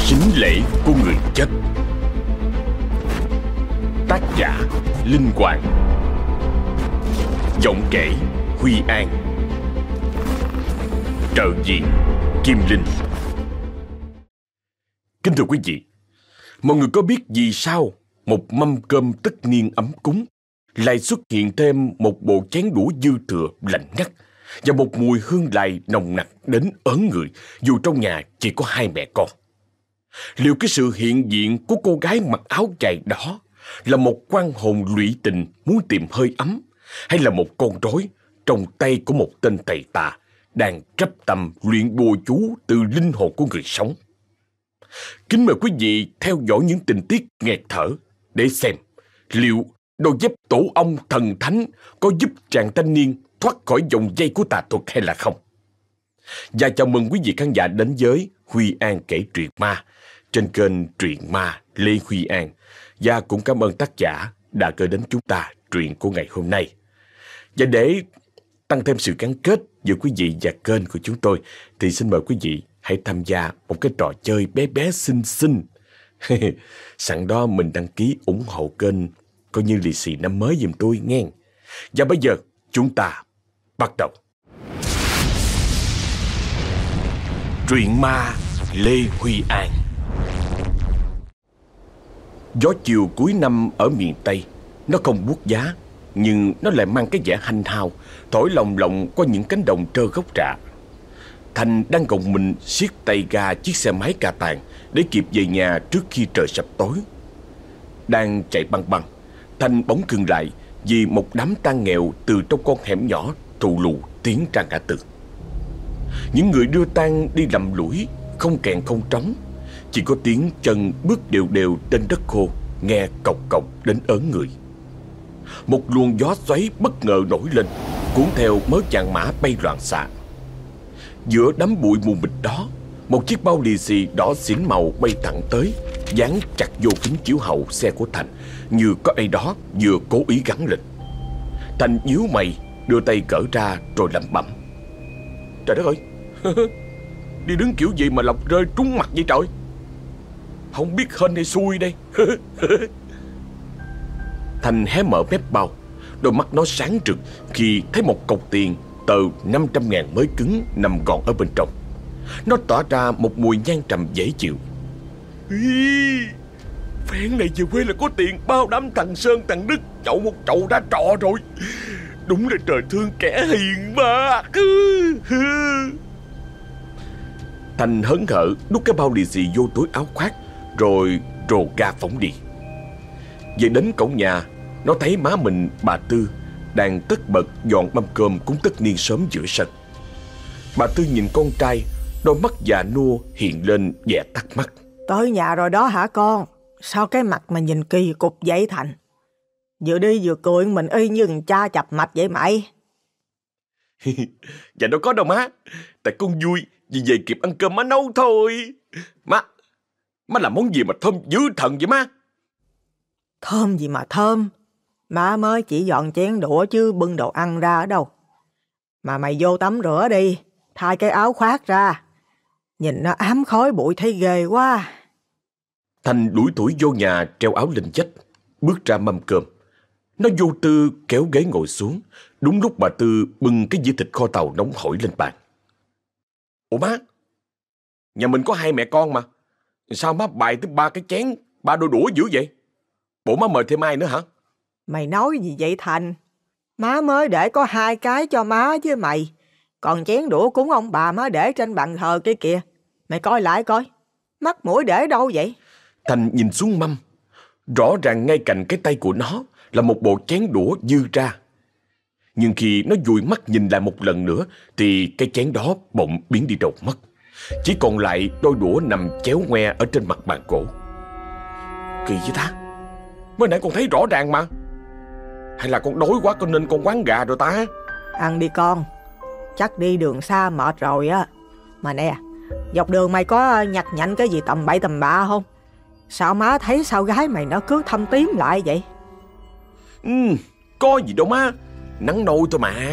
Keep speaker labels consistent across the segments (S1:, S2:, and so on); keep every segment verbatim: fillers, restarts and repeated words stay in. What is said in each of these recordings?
S1: Sính lễ của người chết. Tác giả Linh Hoàng. Giọng kể Huy An. Trợ diện Kim Linh. Kính thưa quý vị, mọi người có biết vì sao một mâm cơm tất niên ấm cúng lại xuất hiện thêm một bộ chén đũa dư thừa lạnh ngắt và một mùi hương lại nồng nặc đến ớn người dù trong nhà chỉ có hai mẹ con? Liệu cái sự hiện diện của cô gái mặc áo dài đỏ là một quan hồn lụy tình muốn tìm hơi ấm, hay là một con rối trong tay của một tên thầy tà đang chấp tâm luyện bùa chú từ linh hồn của người sống? Kính mời quý vị theo dõi những tình tiết nghẹt thở để xem liệu đôi dép tổ ong thần thánh có giúp chàng thanh niên thoát khỏi vòng dây của tà thuật hay là không. Và chào mừng quý vị khán giả đến với Huy An kể truyện ma trên kênh Truyện Ma Lê Huy An. Và cũng cảm ơn tác giả đã gửi đến chúng ta truyện của ngày hôm nay. Và để tăng thêm sự gắn kết giữa quý vị và kênh của chúng tôi thì xin mời quý vị hãy tham gia một cái trò chơi bé bé xinh xinh. Sẵn đó mình đăng ký ủng hộ kênh coi như lì xì năm mới giùm tôi nghe. Và bây giờ chúng ta bắt đầu. Truyện ma Lê Huy An. Gió chiều cuối năm ở miền Tây, nó không buốt giá, nhưng nó lại mang cái vẻ hanh hao, thổi lồng lộng qua những cánh đồng trơ gốc rạ. Thành đang gồng mình siết tay ga chiếc xe máy cà tàng để kịp về nhà trước khi trời sập tối. Đang chạy băng băng, Thành bỗng ngừng lại vì một đám tang nghèo từ trong con hẻm nhỏ thù lù tiến ra ngã tư. Những người đưa tang đi lầm lũi, không kèn không trống, chỉ có tiếng chân bước đều đều trên đất khô nghe cộc cộc đến ớn người. Một luồng gió xoáy bất ngờ nổi lên, cuốn theo mớ vàng mã bay loạn xạ. Giữa đám bụi mù mịt đó, một chiếc bao lì xì đỏ xỉn màu bay thẳng tới, dán chặt vô kính chiếu hậu xe của Thành, như có ai đó vừa cố ý gắn lên. Thành nhíu mày, đưa tay cỡ ra rồi lẩm bẩm: Trời đất ơi, đi đứng kiểu gì mà lọc rơi trúng mặt vậy trời? Không biết hên hay xui đây. Thành hé mở mép bao, đôi mắt nó sáng rực khi thấy một cọc tiền tờ năm trăm ngàn mới cứng nằm gọn ở bên trong. Nó tỏa ra một mùi nhang trầm dễ chịu. Ý, phen này về quê là có tiền bao đám thằng Sơn thằng Đức chậu một chậu đã trọ rồi. Đúng là trời thương kẻ hiền mà. Thành hớn hở đút cái bao lì xì vô túi áo khoác rồi rồ ga phóng đi. Về đến cổng nhà, nó thấy má mình, bà Tư, đang tất bật dọn mâm cơm cúng tất niên sớm giữa sân. Bà Tư nhìn con trai, đôi mắt già nua hiện lên vẻ thắc mắc.
S2: Tới nhà rồi đó hả con? Sao cái mặt mà nhìn kỳ cục vậy Thành? Vừa đi vừa cười mình y như thằng cha chập mạch vậy mày.
S1: Dạ đâu có đâu má. Tại con vui vì về kịp ăn cơm má nấu thôi. Má, má làm món gì mà thơm dữ thần vậy má?
S2: Thơm gì mà thơm? Má mới chỉ dọn chén đũa chứ bưng đồ ăn ra ở đâu. Mà mày vô tắm rửa đi, thay cái áo khoác ra. Nhìn nó ám khói bụi thấy ghê quá.
S1: Thành đuổi thủi vô nhà treo áo lên vách, bước ra mâm cơm. Nó vô tư kéo ghế ngồi xuống, đúng lúc bà Tư bưng cái dĩa thịt kho tàu nóng hổi lên bàn. Ủa má, nhà mình có hai mẹ con mà, sao má bày tới ba cái chén, ba đôi đũa dữ vậy? Bộ má mời thêm ai nữa hả?
S2: Mày nói gì vậy Thành? Má mới để có hai cái cho má với mày. Còn chén đũa cúng ông bà má để trên bàn thờ kia kìa. Mày coi lại coi, mắt mũi để đâu vậy?
S1: Thành nhìn xuống mâm, rõ ràng ngay cạnh cái tay của nó là một bộ chén đũa dư ra. Nhưng khi nó dụi mắt nhìn lại một lần nữa thì cái chén đó bỗng biến đi đâu mất. Chỉ còn lại đôi đũa nằm chéo ngoe ở trên mặt bàn gỗ. Kỳ vậy ta? Mới nãy con thấy rõ ràng mà. Hay là con đói quá con nên con quán gà rồi ta?
S2: Ăn đi con, chắc đi đường xa mệt rồi á. Mà nè, dọc đường mày có nhặt nhạnh cái gì tầm bậy tầm bạ không? Sao má thấy sao gái mày nó cứ thâm tím lại vậy?
S1: Ừ, có gì đâu má, nắng nôi thôi mà.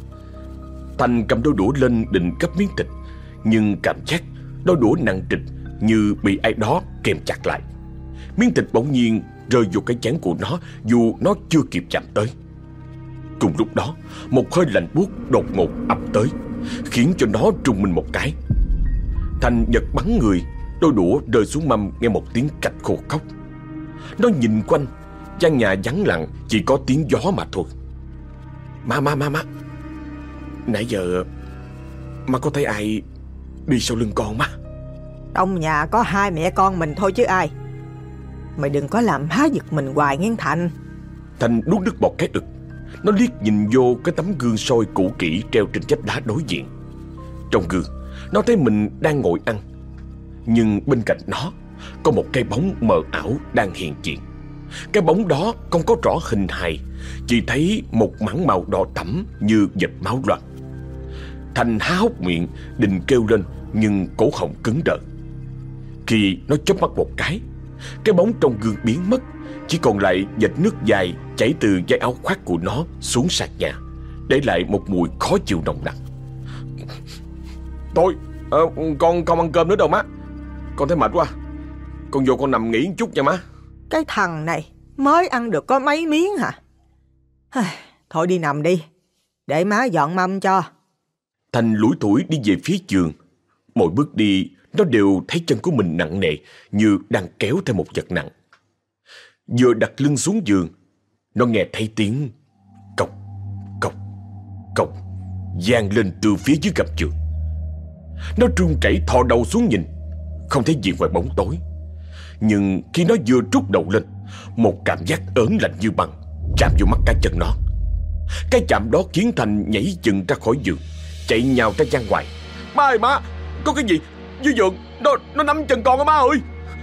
S1: Thành cầm đôi đũa lên định gắp miếng thịt, nhưng cảm giác đôi đũa nặng trịch như bị ai đó kềm chặt lại. Miếng thịt bỗng nhiên rơi vô cái chán của nó dù nó chưa kịp chạm tới. Cùng lúc đó, một hơi lạnh buốt đột ngột ập tới, khiến cho nó rùng mình một cái. Thành giật bắn người, đôi đũa rơi xuống mâm nghe một tiếng cạch khô khóc. Nó nhìn quanh, gian nhà vắng lặng, chỉ có tiếng gió mà thôi. Má, má, má, má, nãy giờ má có thấy ai đi sau lưng con má?
S2: Trong nhà có hai mẹ con mình thôi chứ ai. Mày đừng có làm há giật mình hoài nghe Thành.
S1: Thành nuốt nước bọt cái ực. Nó liếc nhìn vô cái tấm gương soi cũ kỹ treo trên vách đá đối diện. Trong gương, nó thấy mình đang ngồi ăn, nhưng bên cạnh nó có một cái bóng mờ ảo đang hiện diện. Cái bóng đó không có rõ hình hài, chỉ thấy một mảng màu đỏ thẫm như vệt máu loang. Thành há hốc miệng định kêu lên, nhưng cổ họng cứng đờ. Khi nó chớp mắt một cái, cái bóng trong gương biến mất, chỉ còn lại vệt nước dài chảy từ dây áo khoác của nó xuống sàn nhà, để lại một mùi khó chịu nồng nặc. Thôi, à, con không ăn cơm nữa đâu má. Con thấy mệt quá, con vô con nằm nghỉ một chút nha má.
S2: Cái thằng này mới ăn được có mấy miếng hả? Thôi đi nằm đi, để má dọn mâm cho.
S1: Thành lủi thủi đi về phía giường. Mỗi bước đi, nó đều thấy chân của mình nặng nề, như đang kéo theo một vật nặng. Vừa đặt lưng xuống giường, nó nghe thấy tiếng cộc, cộc, cộc vang lên từ phía dưới gầm giường. Nó run rẩy thò đầu xuống nhìn, không thấy gì ngoài bóng tối. Nhưng khi nó vừa trút đầu lên, một cảm giác ớn lạnh như băng chạm vô mắt cá chân nó. Cái chạm đó khiến Thành nhảy dựng ra khỏi giường, chạy nhào ra gian ngoài. Má ơi má, có cái gì dưới giường, nó nó nắm chân con á má ơi.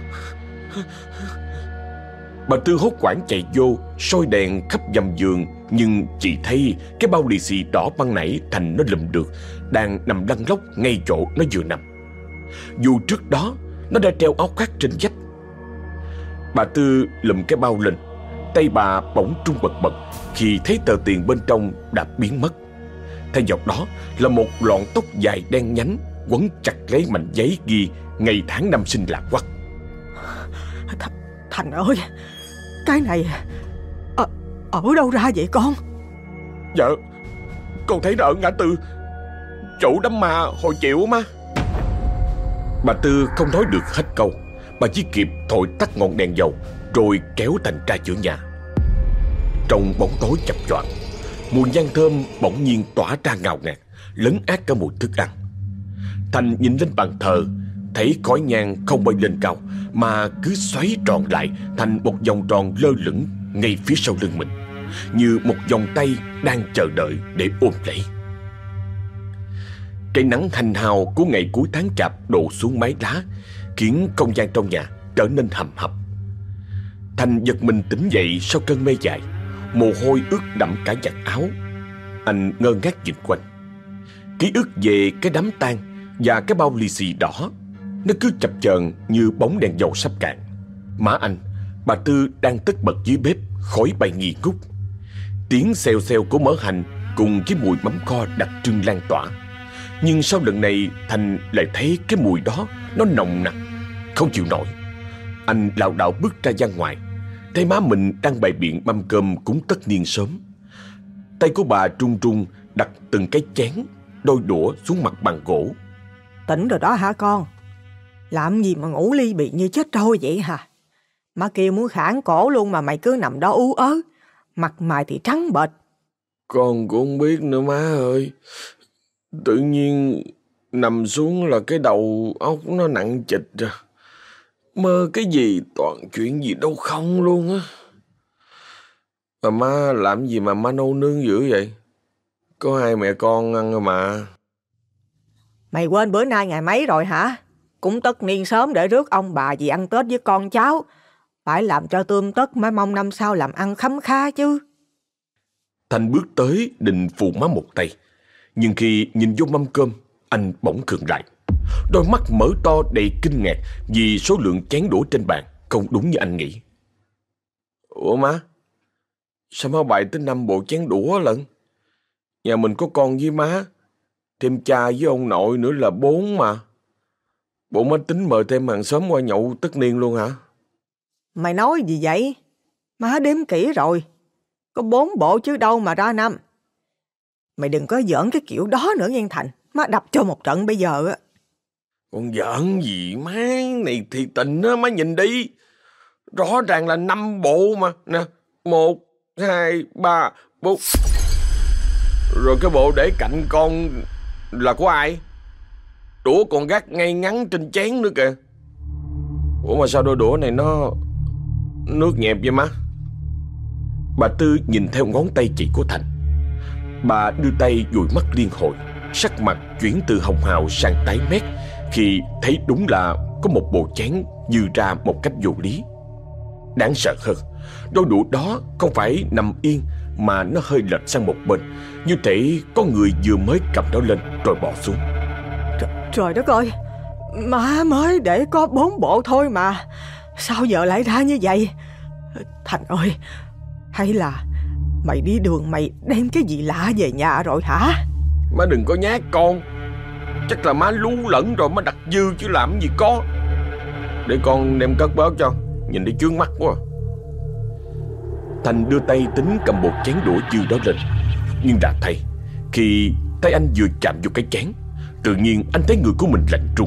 S1: Bà Tư hốt hoảng chạy vô, soi đèn khắp dầm giường, nhưng chỉ thấy cái bao lì xì đỏ ban nãy Thành nó lụm được đang nằm lăn lóc ngay chỗ nó vừa nằm, dù trước đó nó đã treo áo khoác trên vách. Bà Tư lụm cái bao lên, tay bà bỗng trung bật bật khi thấy tờ tiền bên trong đã biến mất. Thay vào đó là một lọn tóc dài đen nhánh quấn chặt lấy mảnh giấy ghi ngày tháng năm sinh lạc quắc.
S2: Th Thành ơi, cái này ở, ở đâu ra vậy con?
S1: Dạ, con thấy nó ở ngã tư chỗ đám ma hồi chiều má. Bà Tư không nói được hết câu, bà chỉ kịp thổi tắt ngọn đèn dầu rồi kéo Thành ra giữa nhà. Trong bóng tối chập choạng, mùi nhang thơm bỗng nhiên tỏa ra ngào ngạt, lấn át cả mùi thức ăn. Thành nhìn lên bàn thờ, thấy khói nhang không bay lên cao mà cứ xoáy tròn lại thành một vòng tròn lơ lửng ngay phía sau lưng mình, như một vòng tay đang chờ đợi để ôm lấy. Cái nắng hành hào của ngày cuối tháng chạp đổ xuống mái lá, khiến không gian trong nhà trở nên hầm hập. Thành giật mình tỉnh dậy sau cơn mê dài, mồ hôi ướt đẫm cả vạt áo. Anh ngơ ngác nhìn quanh. Ký ức về cái đám tang và cái bao lì xì đỏ, nó cứ chập chờn như bóng đèn dầu sắp cạn. Má anh, bà Tư đang tất bật dưới bếp, khói bay nghi ngút. Tiếng xèo xèo của mỡ hành cùng với mùi mắm kho đặc trưng lan tỏa. Nhưng sau lần này Thành lại thấy cái mùi đó nó nồng nặc, không chịu nổi. Anh lảo đảo bước ra gian ngoài, thấy má mình đang bày biện mâm cơm cúng tất niên sớm. Tay của bà trung trung đặt từng cái chén, đôi đũa xuống mặt bàn gỗ.
S2: Tỉnh rồi đó hả con? Làm gì mà ngủ ly bì như chết trôi vậy hả? Má kêu muốn khản cổ luôn mà mày cứ nằm đó ú ớ, mặt mày thì trắng bệch.
S1: Con cũng không biết nữa má ơi. Tự nhiên nằm xuống là cái đầu óc nó nặng trịch ra. Mơ cái gì toàn chuyện gì đâu không luôn á. Mà má làm gì mà má nấu nướng dữ vậy? Có hai mẹ con ăn rồi mà.
S2: Mày quên bữa nay ngày mấy rồi hả? Cũng tất niên sớm để rước ông bà về ăn Tết với con cháu. Phải làm cho tươm tất mới mong năm sau làm ăn khấm khá chứ.
S1: Thành bước tới định phụ má một tay. Nhưng khi nhìn vô mâm cơm, anh bỗng khựng lại. Đôi mắt mở to đầy kinh ngạc vì số lượng chén đũa trên bàn không đúng như anh nghĩ. Ủa má, sao má bày tới năm bộ chén đũa lận? Nhà mình có con với má, thêm cha với ông nội nữa là bốn mà. Bộ má tính mời thêm hàng xóm qua nhậu tất niên luôn hả?
S2: Mày nói gì vậy? Má đếm kỹ rồi. Có bốn bộ chứ đâu mà ra năm. Mày đừng có giỡn cái kiểu đó nữa nghe Thành. Má đập cho một trận bây giờ á.
S1: Con giỡn gì má, này thì tình á, má nhìn đi. Rõ ràng là năm bộ mà. Nè, một, hai, ba, bốn. Rồi cái bộ để cạnh con là của ai? Đũa còn gác ngay ngắn trên chén nữa kìa. Ủa mà sao đôi đũa này nó nước nhẹp vậy má? Bà Tư nhìn theo ngón tay chỉ của Thành. Bà đưa tay dụi mắt liên hồi, sắc mặt chuyển từ hồng hào sang tái mét khi thấy đúng là có một bộ chén dư ra một cách vô lý. Đáng sợ hơn, đôi đũa đó không phải nằm yên mà nó hơi lệch sang một bên, như thể có người vừa mới cầm nó lên rồi bỏ xuống.
S2: Trời, trời đất ơi, má mới để có bốn bộ thôi mà, sao giờ lại ra như vậy? Thành ơi, hay là mày đi đường mày đem cái gì lạ về nhà rồi hả?
S1: Má đừng có nhát con. Chắc là má lú lẫn rồi má đặt dư chứ làm gì có. Để con đem cất bớt cho, nhìn thấy chướng mắt quá. Thành đưa tay tính cầm một chén đũa dư đó lên. Nhưng đã thay, khi tay anh vừa chạm vô cái chén, tự nhiên anh thấy người của mình lạnh run.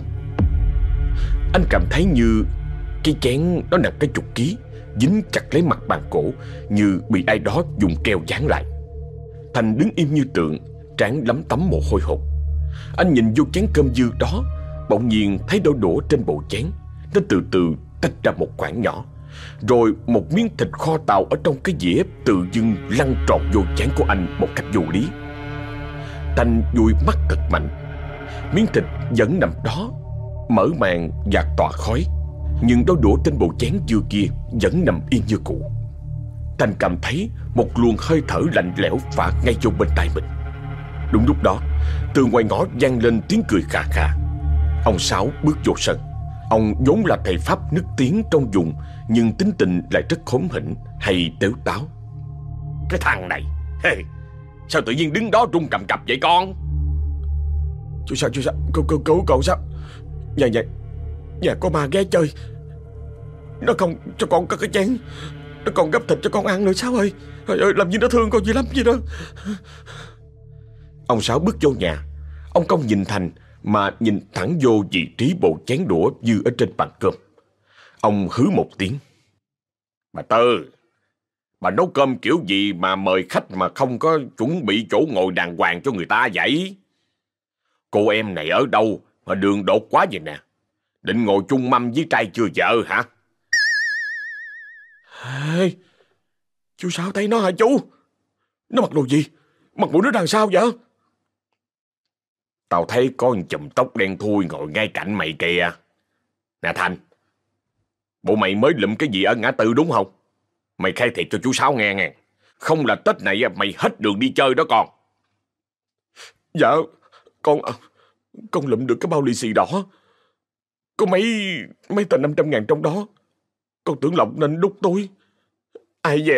S1: Anh cảm thấy như cái chén nó nặng cái chục ký, dính chặt lấy mặt bàn cổ, như bị ai đó dùng keo dán lại. Thành đứng im như tượng, trán lấm tấm mồ hôi hột. Anh nhìn vô chén cơm dư đó, bỗng nhiên thấy đôi đũa trên bộ chén nó từ từ tách ra một khoảng nhỏ, rồi một miếng thịt kho tàu ở trong cái dĩa tự dưng lăn tròn vô chén của anh một cách vô lý. Thành dụi mắt thật mạnh. Miếng thịt vẫn nằm đó, mở màn và tỏa khói, nhưng đôi đũa trên bộ chén dưa kia vẫn nằm yên như cũ. Thành cảm thấy một luồng hơi thở lạnh lẽo phả ngay vô bên tai mình. Đúng lúc đó, từ ngoài ngõ vang lên tiếng cười khà khà. Ông Sáu bước vô sân. Ông vốn là thầy pháp nức tiếng trong vùng, nhưng tính tình lại rất khốn hỉnh hay tếu táo. Cái thằng này, hey, sao tự nhiên đứng đó run cầm cập vậy con? Chú sao, chú sao, cứu, cứu, cứu cậu sao? Dạ, dạ, dạ có ma ghé chơi. Nó không cho con có cái chén, nó còn gấp thịt cho con ăn nữa Sáu ơi. Trời ơi, làm gì nó thương con dữ lắm vậy đó. Ông Sáu bước vô nhà. Ông không nhìn Thành mà nhìn thẳng vô vị trí bộ chén đũa dư ở trên bàn cơm. Ông hứ một tiếng. Bà Tư, bà nấu cơm kiểu gì mà mời khách mà không có chuẩn bị chỗ ngồi đàng hoàng cho người ta vậy? Cô em này ở đâu mà đường đột quá vậy nè? Định ngồi chung mâm với trai chưa vợ hả? Hey, chú Sáu thấy nó hả chú? Nó mặc đồ gì? Mặt mũi nó đằng sao vậy? Tao thấy có một chùm tóc đen thui ngồi ngay cạnh mày kìa. Nè Thành, bộ mày mới lụm cái gì ở ngã tư đúng không? Mày khai thiệt cho chú Sáu nghe nghe. Không là Tết này mày hết đường đi chơi đó con. Dạ, con con lụm được cái bao lì xì đỏ. Có mấy mấy tờ năm trăm ngàn trong đó. Con tưởng lọc nên đút túi. Ai vậy?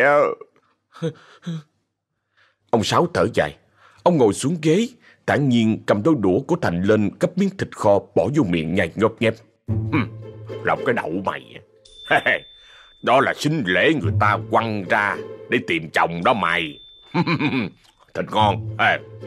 S1: Ông Sáu thở dài. Ông ngồi xuống ghế, thản nhiên cầm đôi đũa của Thành lên, gấp miếng thịt kho bỏ vô miệng nhai nhóp nhép. Hừm, lọc cái đậu mày. Đó là sính lễ người ta quăng ra để tìm chồng đó mày. Thịt ngon.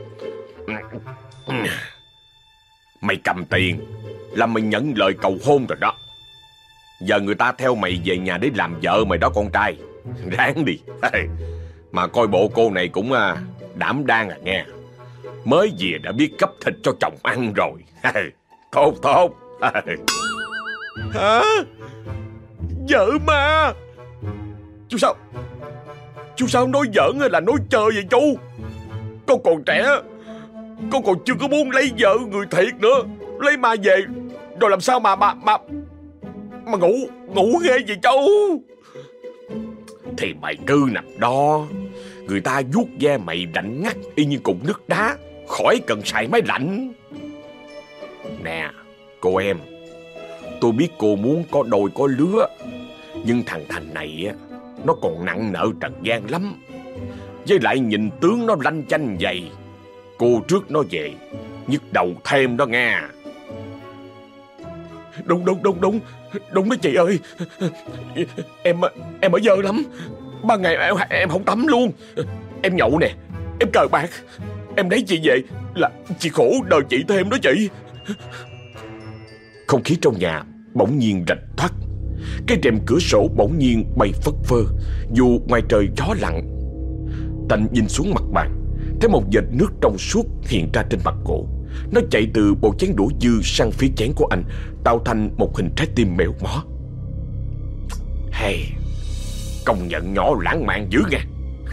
S1: Mày cầm tiền là mày nhận lời cầu hôn rồi đó. Giờ người ta theo mày về nhà để làm vợ mày đó con trai. Ráng đi. Mà coi bộ cô này cũng đảm đang à nghe. Mới về đã biết cấp thịt cho chồng ăn rồi. Tốt tốt. Hả? Vợ mà? Chú sao? Chú sao nói giỡn hay là nói chơi vậy chú? Con còn trẻ, con còn chưa có muốn lấy vợ người thiệt nữa. Lấy ma về rồi làm sao mà mà mà mà ngủ ngủ ghê vậy chú? Thì mày cứ nằm đó, người ta vuốt da mày lạnh ngắt y như cục nước đá, khỏi cần xài máy lạnh. Nè cô em, tôi biết cô muốn có đôi có lứa, nhưng thằng Thành này á, nó còn nặng nợ trần gian lắm. Với lại nhìn tướng nó lanh chanh vậy, cô trước nó về nhức đầu thêm đó nghe. Đúng đúng đúng đúng Đúng đó chị ơi. Em em ở dơ lắm. Ban ngày em, em không tắm luôn. Em nhậu nè, em cờ bạc, em lấy chị về là chị khổ đời chị thêm đó chị. Không khí trong nhà bỗng nhiên rạch thoát. Cái rèm cửa sổ bỗng nhiên bay phất phơ dù ngoài trời gió lặng. Thành nhìn xuống mặt bàn, thấy một vệt nước trong suốt hiện ra trên mặt gỗ. Nó chạy từ bộ chén đũa dư sang phía chén của anh, tạo thành một hình trái tim mèo mó. Hey, công nhận nhỏ lãng mạn dữ nha.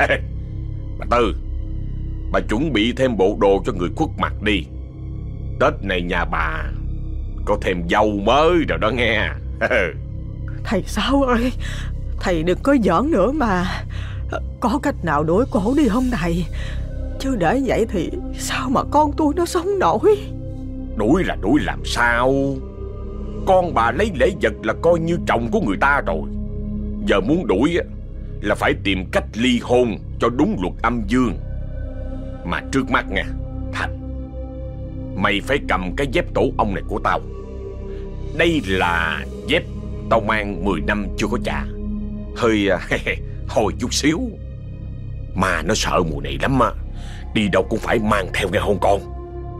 S1: Bà Tư, bà chuẩn bị thêm bộ đồ cho người khuất mặt đi. Tết này nhà bà có thêm dâu mới rồi đó nghe.
S2: Thầy Sáu ơi, thầy đừng có giỡn nữa mà. Có cách nào đuổi cổ đi không thầy? Chứ để vậy thì sao mà con tôi nó sống nổi.
S1: Đuổi là đuổi làm sao? Con bà lấy lễ vật là coi như chồng của người ta rồi. Giờ muốn đuổi là phải tìm cách ly hôn cho đúng luật âm dương. Mà trước mắt nha Thành, mày phải cầm cái dép tổ ong này của tao. Đây là dép tao mang mười năm chưa có chà. Hơi hồi chút xíu, mà nó sợ mùa này lắm á. Đi đâu cũng phải mang theo nghe hôn con.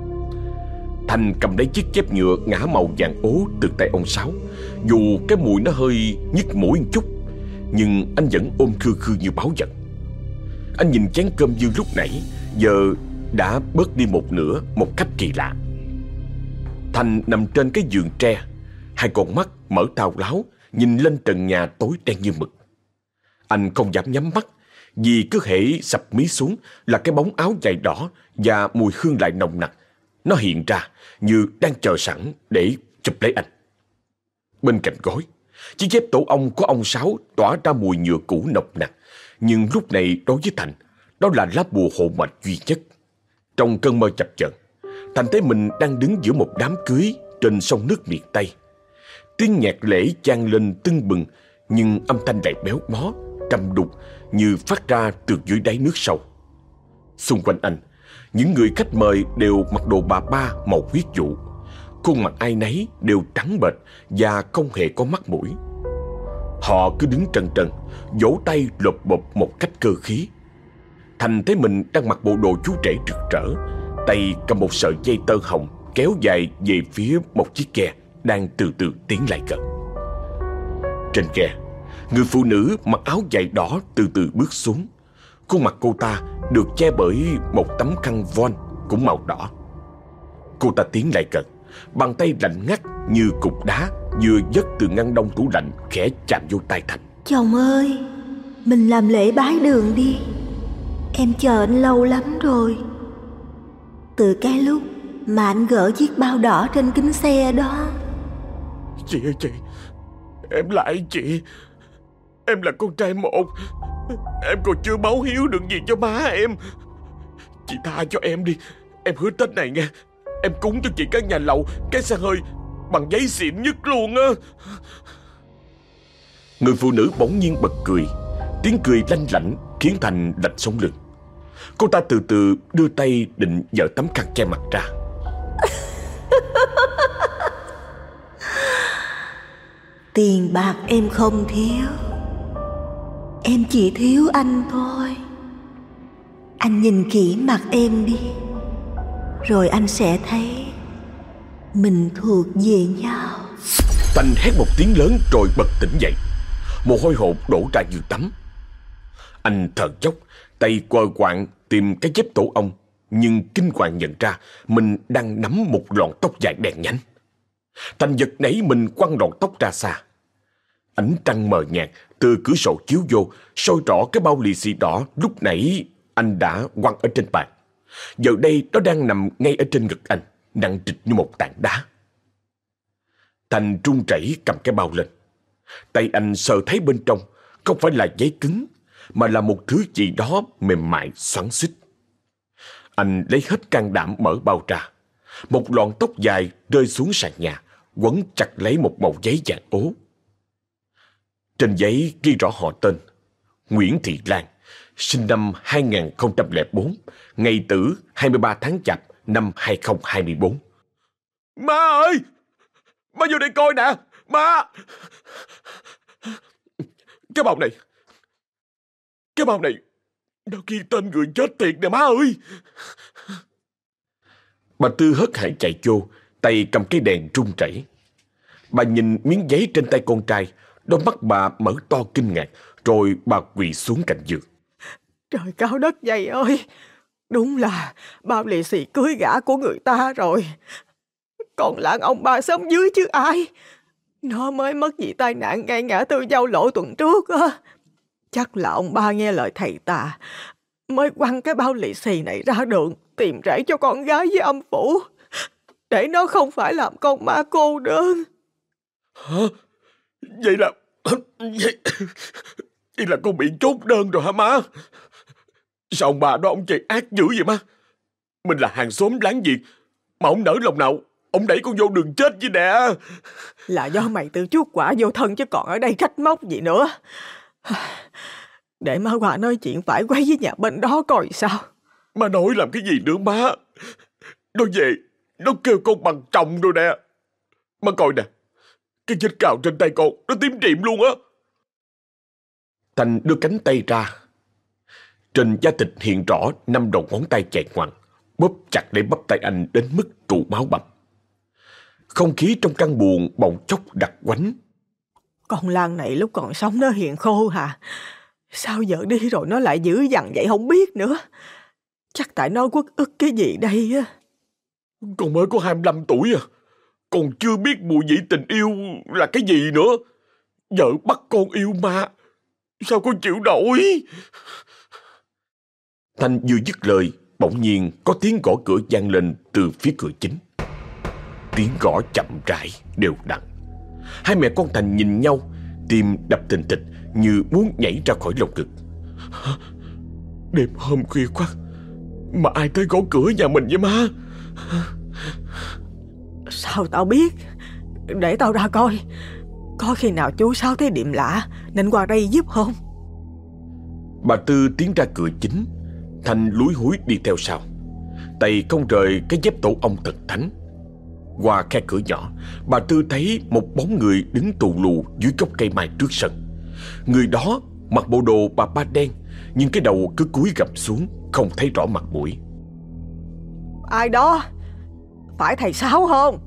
S1: Thành cầm lấy chiếc dép nhựa ngả màu vàng ố từ tay ông Sáu. Dù cái mùi nó hơi nhức mũi một chút, nhưng anh vẫn ôm khư khư như báo giận. Anh nhìn chén cơm dư lúc nãy giờ đã bớt đi một nửa một cách kỳ lạ. Thành nằm trên cái giường tre, hai con mắt mở thao láo nhìn lên trần nhà tối đen như mực. Anh không dám nhắm mắt, vì cứ hễ sập mí xuống là cái bóng áo dài đỏ và mùi hương lại nồng nặc. Nó hiện ra như đang chờ sẵn để chụp lấy anh. Bên cạnh gối, chiếc dép tổ ong của ông Sáu tỏa ra mùi nhựa cũ nồng nặc. Nhưng lúc này đối với Thành, đó là lá bùa hộ mệnh duy nhất. Trong cơn mơ chập chờn, Thành thấy mình đang đứng giữa một đám cưới trên sông nước miền Tây. Tiếng nhạc lễ vang lên tưng bừng, nhưng âm thanh lại béo bó, trầm đục như phát ra từ dưới đáy nước sâu. Xung quanh anh, những người khách mời đều mặc đồ bà ba màu huyết vụ. Khuôn mặt ai nấy đều trắng bệch và không hề có mắt mũi. Họ cứ đứng trần trần, vỗ tay lộp bộp một cách cơ khí. Thành thấy mình đang mặc bộ đồ chú rể rực rỡ, tay cầm một sợi dây tơ hồng kéo dài về phía một chiếc ghe đang từ từ tiến lại gần. Trên ghe, người phụ nữ mặc áo dài đỏ từ từ bước xuống. Khuôn mặt cô ta được che bởi một tấm khăn voan cũng màu đỏ. Cô ta tiến lại gần, bàn tay lạnh ngắt như cục đá vừa vớt từ ngăn đông tủ lạnh khẽ chạm vô tay Thành.
S3: Chồng ơi, mình làm lễ bái đường đi. Em chờ anh lâu lắm rồi. Từ cái lúc mà anh gỡ chiếc bao đỏ trên kính xe đó.
S1: Chị ơi chị, em lại chị. Em là con trai một, em còn chưa báo hiếu được gì cho má em. Chị tha cho em đi. Em hứa Tết này nghe, em cúng cho chị cái nhà lầu, cái xe hơi bằng giấy xịn nhất luôn á. Người phụ nữ bỗng nhiên bật cười. Tiếng cười lanh lảnh khiến Thành lạnh sống lưng. Cô ta từ từ đưa tay định dỡ tấm khăn che mặt ra.
S3: Tiền bạc em không thiếu, em chỉ thiếu anh thôi. Anh nhìn kỹ mặt em đi, rồi anh sẽ thấy mình thuộc về nhau.
S1: Thành hét một tiếng lớn rồi bật tỉnh dậy. Mồ hôi hột đổ ra như tắm. Anh thở dốc, tay quơ quạng tìm cái dép tổ ong, nhưng kinh hoàng nhận ra mình đang nắm một lọn tóc dài đen nhánh. Thành giật nảy mình quăng lọn tóc ra xa. Ánh trăng mờ nhạt từ cửa sổ chiếu vô, soi rõ cái bao lì xì đỏ lúc nãy anh đã quăng ở trên bàn. Giờ đây nó đang nằm ngay ở trên ngực anh, nặng trịch như một tảng đá. Thành run rẩy cầm cái bao lên. Tay anh sờ thấy bên trong không phải là giấy cứng, mà là một thứ gì đó mềm mại xoắn xít. Anh lấy hết can đảm mở bao ra. Một lọn tóc dài rơi xuống sàn nhà, quấn chặt lấy một mẩu giấy vàng ố. Trên giấy ghi rõ họ tên: Nguyễn Thị Lan, sinh năm hai nghìn không trăm lẻ bốn, ngày tử hai mươi ba tháng Chạp năm hai nghìn không trăm hai mươi bốn. Má ơi! Má vô đây coi nè. Má. Cái bao này. Cái bao này nó ghi tên người chết thiệt nè má ơi. Bà Tư hớt hải chạy vô, tay cầm cái đèn run rẩy. Bà nhìn miếng giấy trên tay con trai, đôi mắt bà mở to kinh ngạc, rồi bà quỳ xuống cạnh giường.
S2: Trời cao đất dày ơi, đúng là bao lì xì cưới gả của người ta rồi. Còn làng ông bà sống dưới chứ ai. Nó mới mất vì tai nạn ngay ngã tư Giao Lộ tuần trước á. Chắc là ông ba nghe lời thầy tà, mới quăng cái bao lì xì này ra đường tìm rẫy cho con gái với âm phủ, để nó không phải làm con ma cô đơn.
S1: Hả? Vậy là Vậy, vậy là con bị chốt đơn rồi hả má? Sao ông bà đó ông chạy ác dữ vậy má? Mình là hàng xóm láng giềng mà ông nỡ lòng nào ông đẩy con vô đường chết vậy nè.
S2: Là do mày tự chuốc quả vô thân chứ còn ở đây trách móc gì nữa. Để má qua nói chuyện phải quay với nhà bên đó coi sao.
S1: Má nói làm cái gì nữa má? Nó về nó kêu con bằng chồng rồi nè. Má coi nè, cái vết cào trên tay con nó tím triệm luôn á. Thành đưa cánh tay ra. Trên da thịt hiện rõ năm đầu ngón tay chạy ngoằn, bóp chặt lấy bắp tay anh đến mức tụ máu bầm. Không khí trong căn buồng bỗng chốc đặc quánh.
S2: Con Lan này lúc còn sống nó hiền khô hả? Sao giờ đi rồi nó lại dữ dằn vậy không biết nữa. Chắc tại nó uất ức cái gì đây á.
S1: Con mới có hai mươi lăm tuổi à, còn chưa biết mùi vị tình yêu là cái gì nữa. Vợ bắt con yêu ma, sao con chịu nổi? Thanh vừa dứt lời, bỗng nhiên có tiếng gõ cửa vang lên từ phía cửa chính. Tiếng gõ chậm rãi, đều đặn. Hai mẹ con Thành nhìn nhau, tim đập thình thịch như muốn nhảy ra khỏi lồng ngực. Đêm hôm khuya khoắt mà ai tới gõ cửa nhà mình vậy má?
S2: Sao tao biết? Để tao ra coi. Có khi nào chú Sáu thấy điểm lạ nên qua đây giúp không?
S1: Bà Tư tiến ra cửa chính. Thành lúi húi đi theo sau, tay không rời cái dép tổ ong thần thánh. Qua khe cửa nhỏ, bà Tư thấy một bóng người đứng tù lù dưới gốc cây mai trước sân. Người đó mặc bộ đồ bà ba đen, nhưng cái đầu cứ cúi gằm xuống, không thấy rõ mặt mũi.
S2: Ai đó? Phải thầy Sáu không?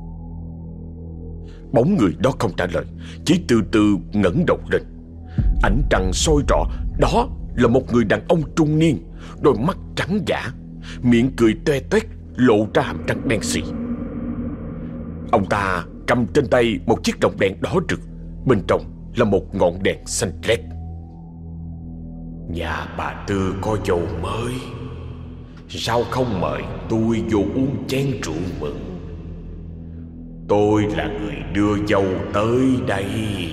S1: Bóng người đó không trả lời, chỉ từ từ ngẩng đầu lên. Ánh trăng soi rõ đó là một người đàn ông trung niên, đôi mắt trắng dã, miệng cười toe toét, lộ ra hàm răng đen xì. Ông ta cầm trên tay một chiếc lồng đèn đỏ rực, bên trong là một ngọn đèn xanh lét. Nhà bà Tư có dâu mới, sao không mời tôi vô uống chén rượu mừng? Tôi là người đưa dâu tới đây.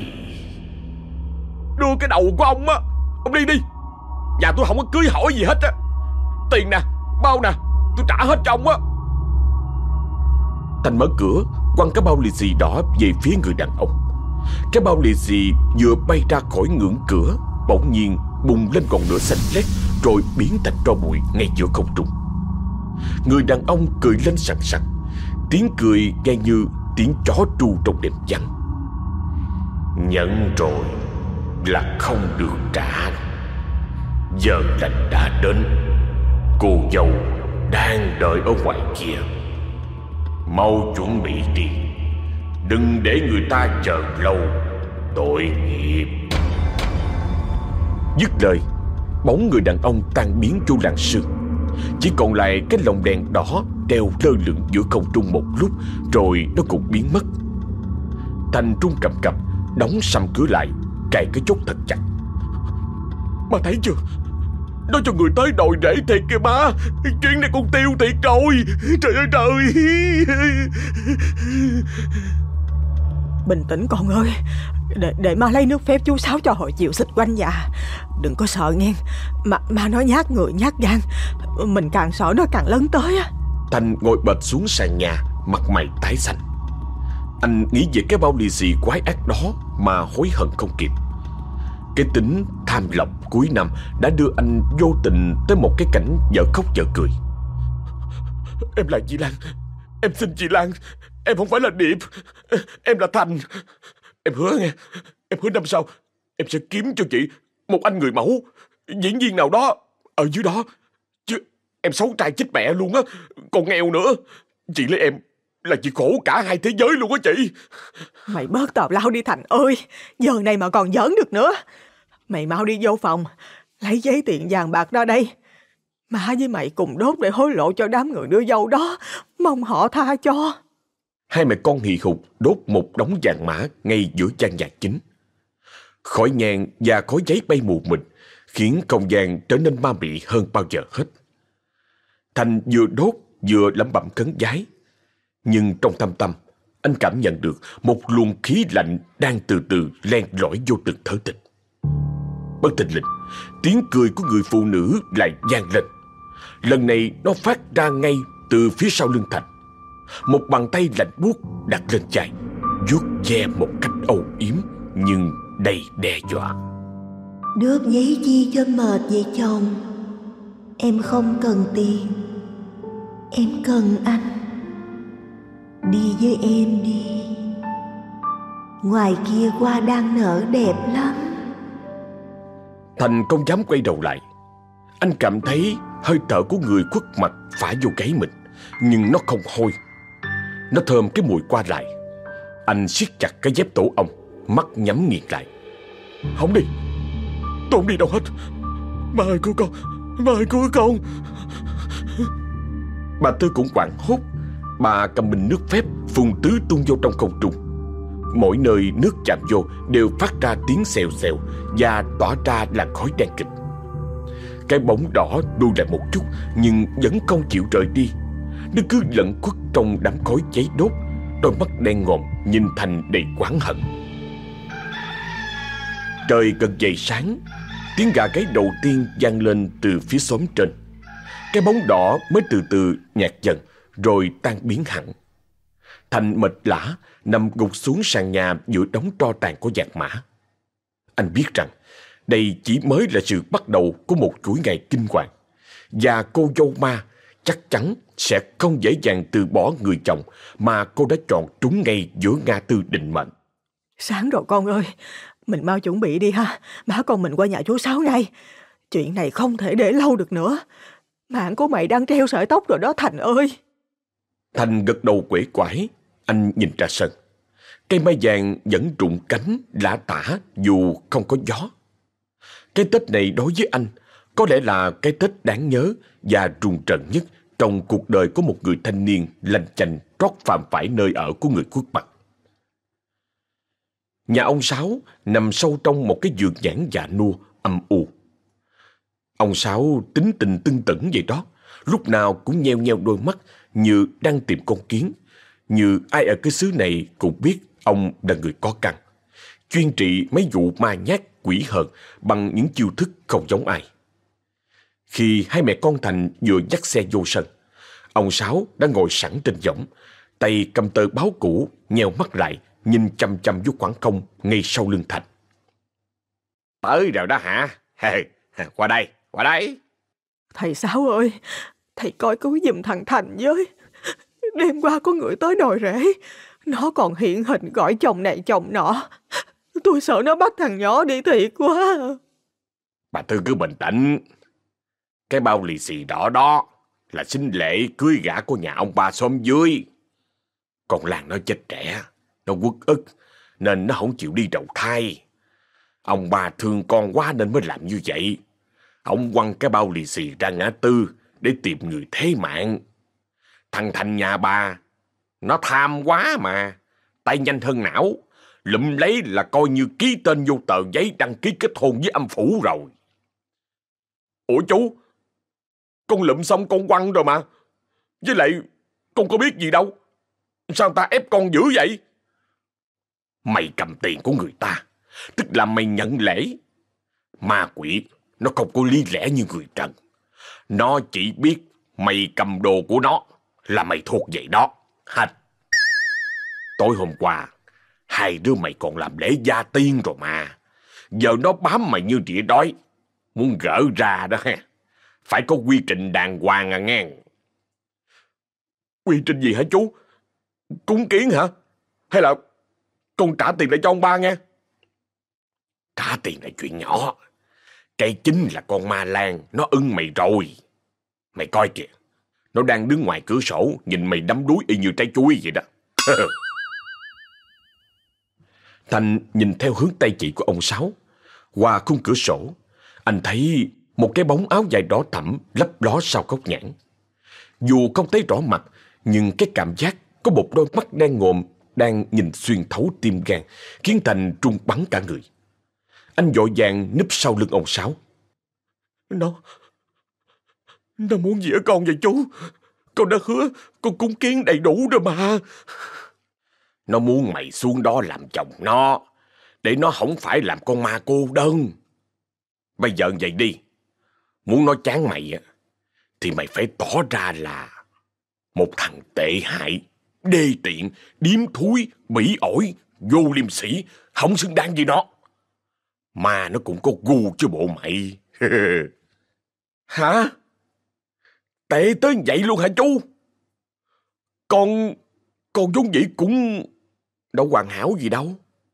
S1: Đưa cái đầu của ông á, ông đi đi. Nhà tôi không có cưới hỏi gì hết á. Tiền nè, bao nè, tôi trả hết cho ông á. Thành mở cửa, quăng cái bao lì xì đỏ về phía người đàn ông. Cái bao lì xì vừa bay ra khỏi ngưỡng cửa, bỗng nhiên bùng lên ngọn lửa xanh lét, rồi biến thành tro bụi ngay giữa không trung. Người đàn ông cười lên sằng sặc, tiếng cười nghe như tiếng chó tru trong đêm vắng. Nhận rồi là không được trả. Giờ lành đã đến, cô dâu đang đợi ở ngoài kia. Mau chuẩn bị đi, đừng để người ta chờ lâu, tội nghiệp. Dứt lời, bóng người đàn ông tan biến vô làn sương. Chỉ còn lại cái lồng đèn đỏ treo lơ lửng giữa không trung một lúc, rồi nó cũng biến mất. Thành run cầm cập, đóng sầm cửa lại, cài cái chốt thật chặt. Mà thấy chưa, nó cho người tới đòi rễ thiệt kìa má. Chuyện này con tiêu thiệt rồi. Trời ơi trời.
S2: Bình tĩnh con ơi. Để, để má lấy nước phép chú Sáu cho hồi chiều xịt quanh nhà. Đừng có sợ nghe. Mà, mà nó nhát người nhát gan, mình càng sợ nó càng lớn tới á.
S1: Thành ngồi bệt xuống sàn nhà, mặt mày tái xanh. Anh nghĩ về cái bao lì xì quái ác đó mà hối hận không kịp. Cái tính tham lộc cuối năm đã đưa anh vô tình tới một cái cảnh vợ khóc vợ cười. Em là chị Lan, em xin chị Lan, Em không phải là Điệp. Em là Thành. Em hứa nghe. Em hứa năm sau em sẽ kiếm cho chị một anh người mẫu, diễn viên nào đó ở dưới đó. Chứ em xấu trai chết mẹ luôn á, còn nghèo nữa. Chị lấy em là chị khổ cả hai thế giới luôn á chị.
S2: Mày bớt tào lao đi Thành ơi. Giờ này mà còn giỡn được nữa. Mày mau đi vô phòng, lấy giấy tiền vàng bạc ra đây. Má với mày cùng đốt để hối lộ cho đám người đưa dâu đó, mong họ tha cho.
S1: Hai mẹ con hì hục đốt một đống vàng mã ngay giữa gian nhà chính. Khói nhang và khói giấy bay mù mịt khiến không gian trở nên ma mị hơn bao giờ hết. Thành vừa đốt vừa lẩm bẩm khấn vái. Nhưng trong thâm tâm, anh cảm nhận được một luồng khí lạnh đang từ từ len lỏi vô từng thớ thịt. Bất thình lình, tiếng cười của người phụ nữ lại vang lên. Lần này nó phát ra ngay từ phía sau lưng Thành. Một bàn tay lạnh buốt đặt lên vai, vuốt ve một cách âu yếm nhưng đầy đe dọa.
S3: Đốt giấy chi cho mệt vậy chồng? Em không cần tiền, em cần anh. Đi với em đi. Ngoài kia hoa đang nở đẹp lắm.
S1: Thành không dám quay đầu lại. Anh cảm thấy hơi thở của người khuất mặt phả vô gáy mình, nhưng nó không hôi. Nó thơm cái mùi qua lại. Anh siết chặt cái dép tổ ong, mắt nhắm nghiền lại. Không đi, tôi không đi đâu hết. Má ơi cứu con, má ơi cứu con. Bà Tư cũng hoảng hốt. Bà cầm bình nước phép phun tứ tung vô trong không trung. Mỗi nơi nước chạm vô đều phát ra tiếng xèo xèo và tỏa ra làn khói đen kịt. Cái bóng đỏ đu lại một chút nhưng vẫn không chịu rời đi. Nó cứ lẩn khuất trong đám khói cháy đốt, đôi mắt đen ngòm nhìn Thành đầy oán hận. Trời gần dậy sáng, tiếng gà gáy đầu tiên vang lên từ phía xóm trên. Cái bóng đỏ mới từ từ nhạt dần rồi tan biến hẳn. Thành mệt lả nằm gục xuống sàn nhà giữa đống tro tàn của vàng mã. Anh biết rằng đây chỉ mới là sự bắt đầu của một chuỗi ngày kinh hoàng, và cô dâu ma chắc chắn sẽ không dễ dàng từ bỏ người chồng mà cô đã chọn trúng ngay giữa ngã tư định mệnh.
S2: Sáng rồi con ơi, mình mau chuẩn bị đi ha. Má con mình qua nhà chú Sáu ngay. Chuyện này không thể để lâu được nữa. Mạng của mày đang treo sợi tóc rồi đó Thành ơi.
S1: Thành gật đầu quể quải. Anh nhìn ra sân. Cây mai vàng vẫn rụng cánh lả tả dù không có gió. Cái Tết này đối với anh có lẽ là cái Tết đáng nhớ và rùng rợn nhất trong cuộc đời của một người thanh niên lanh chanh trót phạm phải nơi ở của người khuất mặt. Nhà ông Sáu nằm sâu trong một cái vườn nhãn già nua âm u. Ông Sáu tính tình tưng tửng vậy đó, lúc nào cũng nheo nheo đôi mắt như đang tìm con kiến. Như ai ở cái xứ này cũng biết ông là người có căn, chuyên trị mấy vụ ma nhát quỷ hờn bằng những chiêu thức không giống ai. Khi hai mẹ con Thành vừa dắt xe vô sân, ông Sáu đã ngồi sẵn trên võng, tay cầm tờ báo cũ, nheo mắt lại nhìn chăm chăm vô khoảng không ngay sau lưng Thành. Tới rồi đó hả? Qua đây, qua đây.
S2: Thầy Sáu ơi, thầy coi cứu giùm thằng Thành với. Đêm qua có người tới đòi rễ. Nó còn hiện hình gọi chồng này chồng nọ. Tôi sợ nó bắt thằng nhỏ đi thiệt quá.
S1: Bà Tư cứ bình tĩnh. Cái bao lì xì đỏ đó là xin lễ cưới gả của nhà ông bà xóm dưới. Còn làng nó chết trẻ, nó uất ức nên nó không chịu đi đầu thai. Ông bà thương con quá nên mới làm như vậy. Ông quăng cái bao lì xì ra ngã tư để tìm người thế mạng. Thằng Thành nhà bà, nó tham quá mà, tay nhanh hơn não, lụm lấy là coi như ký tên vô tờ giấy đăng ký kết hôn với âm phủ rồi. Ủa chú, con lụm xong con quăng rồi mà. Với lại, con có biết gì đâu. Sao ta ép con dữ vậy? Mày cầm tiền của người ta, tức là mày nhận lễ. Ma quỷ, nó không có lý lẽ như người trần. Nó chỉ biết mày cầm đồ của nó là mày thuộc vậy đó. Hạch. Tối hôm qua, hai đứa mày còn làm lễ gia tiên rồi mà. Giờ nó bám mày như đĩa đói. Muốn gỡ ra đó ha. Phải có quy trình đàng hoàng à nghe. Quy trình gì hả chú? Cúng kiến hả? Hay là con trả tiền lại cho ông ba nghe? Trả tiền là chuyện nhỏ. Cái chính là con ma lan nó ưng mày rồi. Mày coi kìa, nó đang đứng ngoài cửa sổ nhìn mày đắm đuối y như trái chuối vậy đó. Thành nhìn theo hướng tay chỉ của ông Sáu. Qua khung cửa sổ, anh thấy một cái bóng áo dài đỏ thẫm lấp ló sau góc nhãn. Dù không thấy rõ mặt, nhưng cái cảm giác có một đôi mắt đen ngòm đang nhìn xuyên thấu tim gan khiến Thành run bắn cả người. Anh vội vàng núp sau lưng ông Sáu. Nó Nó muốn gì ở con vậy chú? Con đã hứa con cúng kiến đầy đủ rồi mà. Nó muốn mày xuống đó làm chồng nó, để nó không phải làm con ma cô đơn. Bây giờ vậy đi, muốn nó chán mày á thì mày phải tỏ ra là một thằng tệ hại, đê tiện, điếm thúi, bỉ ổi, vô liêm sỉ, không xứng đáng với nó. Mà nó cũng có gu chứ bộ mày. Hả? Tệ tới vậy luôn hả chú? Con Con vốn dĩ cũng đâu hoàn hảo gì đâu.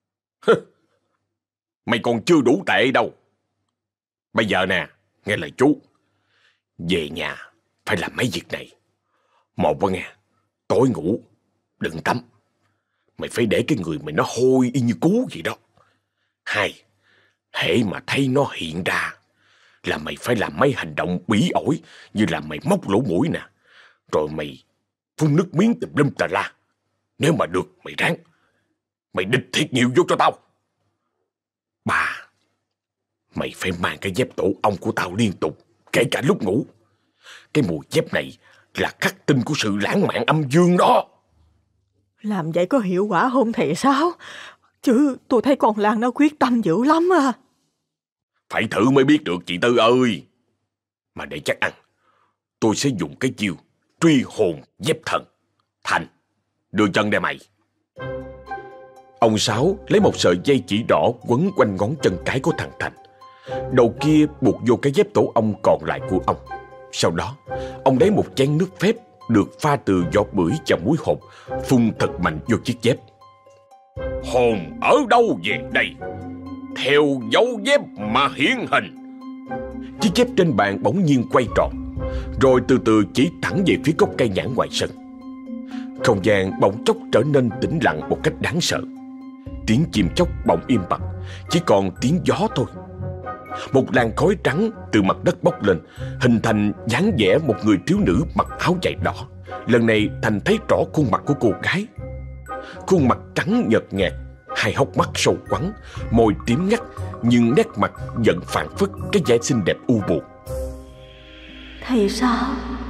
S1: Mày còn chưa đủ tệ đâu. Bây giờ nè, nghe lời chú, về nhà phải làm mấy việc này. Một á nghe, tối ngủ đừng tắm, mày phải để cái người mày nó hôi y như cú vậy đó. Hai, hễ mà thấy nó hiện ra là mày phải làm mấy hành động bỉ ổi, như là mày móc lỗ mũi nè, rồi mày phun nước miếng tùm lum tà la. Nếu mà được mày ráng, mày địch thiệt nhiều vô cho tao. Ba, mày phải mang cái dép tổ ong của tao liên tục, kể cả lúc ngủ. Cái mùi dép này là khắc tinh của sự lãng mạn âm dương đó.
S2: Làm vậy có hiệu quả không thầy Sáu? Chứ tôi thấy con Lan nó quyết tâm dữ lắm à.
S1: Phải thử mới biết được chị Tư ơi. Mà để chắc ăn, tôi sẽ dùng cái chiêu truy hồn dép thần. Thành, đưa chân đây mày. Ông Sáu lấy một sợi dây chỉ đỏ quấn quanh ngón chân cái của thằng Thành. Đầu kia buộc vô cái dép tổ ong còn lại của ông. Sau đó, ông lấy một chén nước phép được pha từ vỏ bưởi và muối hột, phun thật mạnh vô chiếc dép. Hồn ở đâu về đây? Theo dấu dép mà hiển hình. Chiếc dép trên bàn bỗng nhiên quay tròn, rồi từ từ chỉ thẳng về phía gốc cây nhãn ngoài sân. Không gian bỗng chốc trở nên tĩnh lặng một cách đáng sợ. Tiếng chim chóc bỗng im bặt, chỉ còn tiếng gió thôi. Một làn khói trắng từ mặt đất bốc lên, hình thành dáng vẻ một người thiếu nữ mặc áo dài đỏ. Lần này Thành thấy rõ khuôn mặt của cô gái. Khuôn mặt trắng nhợt nhạt, hai hốc mắt sâu quắn, môi tím ngắt, nhưng nét mặt vẫn phảng phất cái vẻ xinh đẹp u buồn.
S3: Thầy Sáu,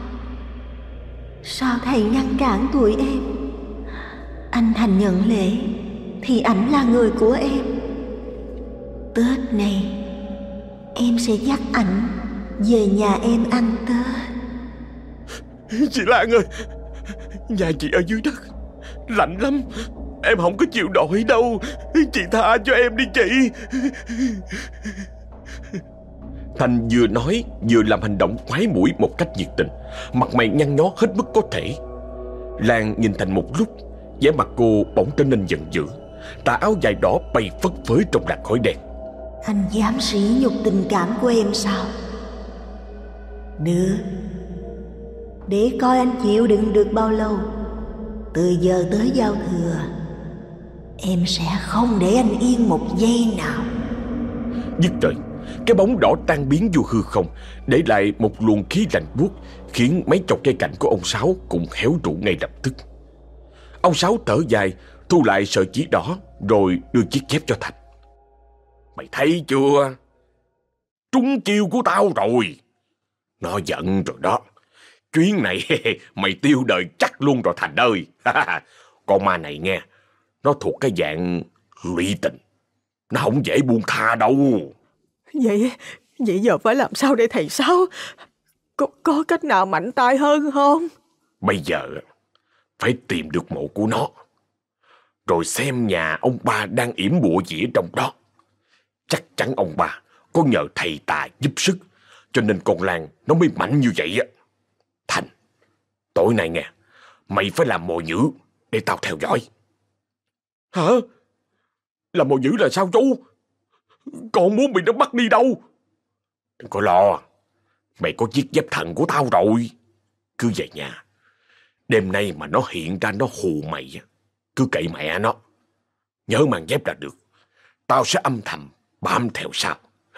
S3: sao thầy ngăn cản tụi em? Anh Thành nhận lệ thì ảnh là người của em. Tết này em sẽ dắt ảnh về nhà em ăn Tết.
S1: Chị Lan ơi, nhà chị ở dưới đất, lạnh lắm, em không có chịu nổi đâu. Chị tha cho em đi chị. Thành vừa nói vừa làm hành động khoái mũi một cách nhiệt tình, mặt mày nhăn nhó hết mức có thể. Lan nhìn Thành một lúc, vẻ mặt cô bỗng trở nên giận dữ. Tà áo dài đỏ bay phất phới trong làn khói đen.
S3: Anh dám sỉ nhục tình cảm của em sao? Được, để coi anh chịu đựng được bao lâu. Từ giờ tới giao thừa, em sẽ không để anh yên một giây nào.
S1: Dứt lời, cái bóng đỏ tan biến vô hư không, để lại một luồng khí lạnh buốt, khiến mấy chọc cây cạnh của ông Sáu cũng héo rũ ngay lập tức. Ông Sáu thở dài, thu lại sợi chỉ đỏ, rồi đưa chiếc dép cho Thành. Mày thấy chưa? Trúng chiêu của tao rồi. Nó giận rồi đó. Chuyến này mày tiêu đời chắc luôn rồi Thành ơi. Con ma này nghe, nó thuộc cái dạng lụy tình, nó không dễ buông tha đâu.
S2: Vậy Vậy giờ phải làm sao để thầy Sáu? Có, có cách nào mạnh tay hơn không?
S1: Bây giờ phải tìm được mộ của nó, rồi xem nhà ông ba đang yểm bùa gì ở trong đó. Chắc chắn ông bà có nhờ thầy tà giúp sức, cho nên con Lan nó mới mạnh như vậy á. Thành, tối nay nghe, mày phải làm mồi nhữ để tao theo dõi. Hả? Làm mồi dữ là sao chú? Con muốn bị nó bắt đi đâu? Đừng có lo, mày có chiếc dép thần của tao rồi. Cứ về nhà, đêm nay mà nó hiện ra nó hù mày, cứ kệ mẹ nó. Nhớ mang dép là được, tao sẽ âm thầm bám theo sau.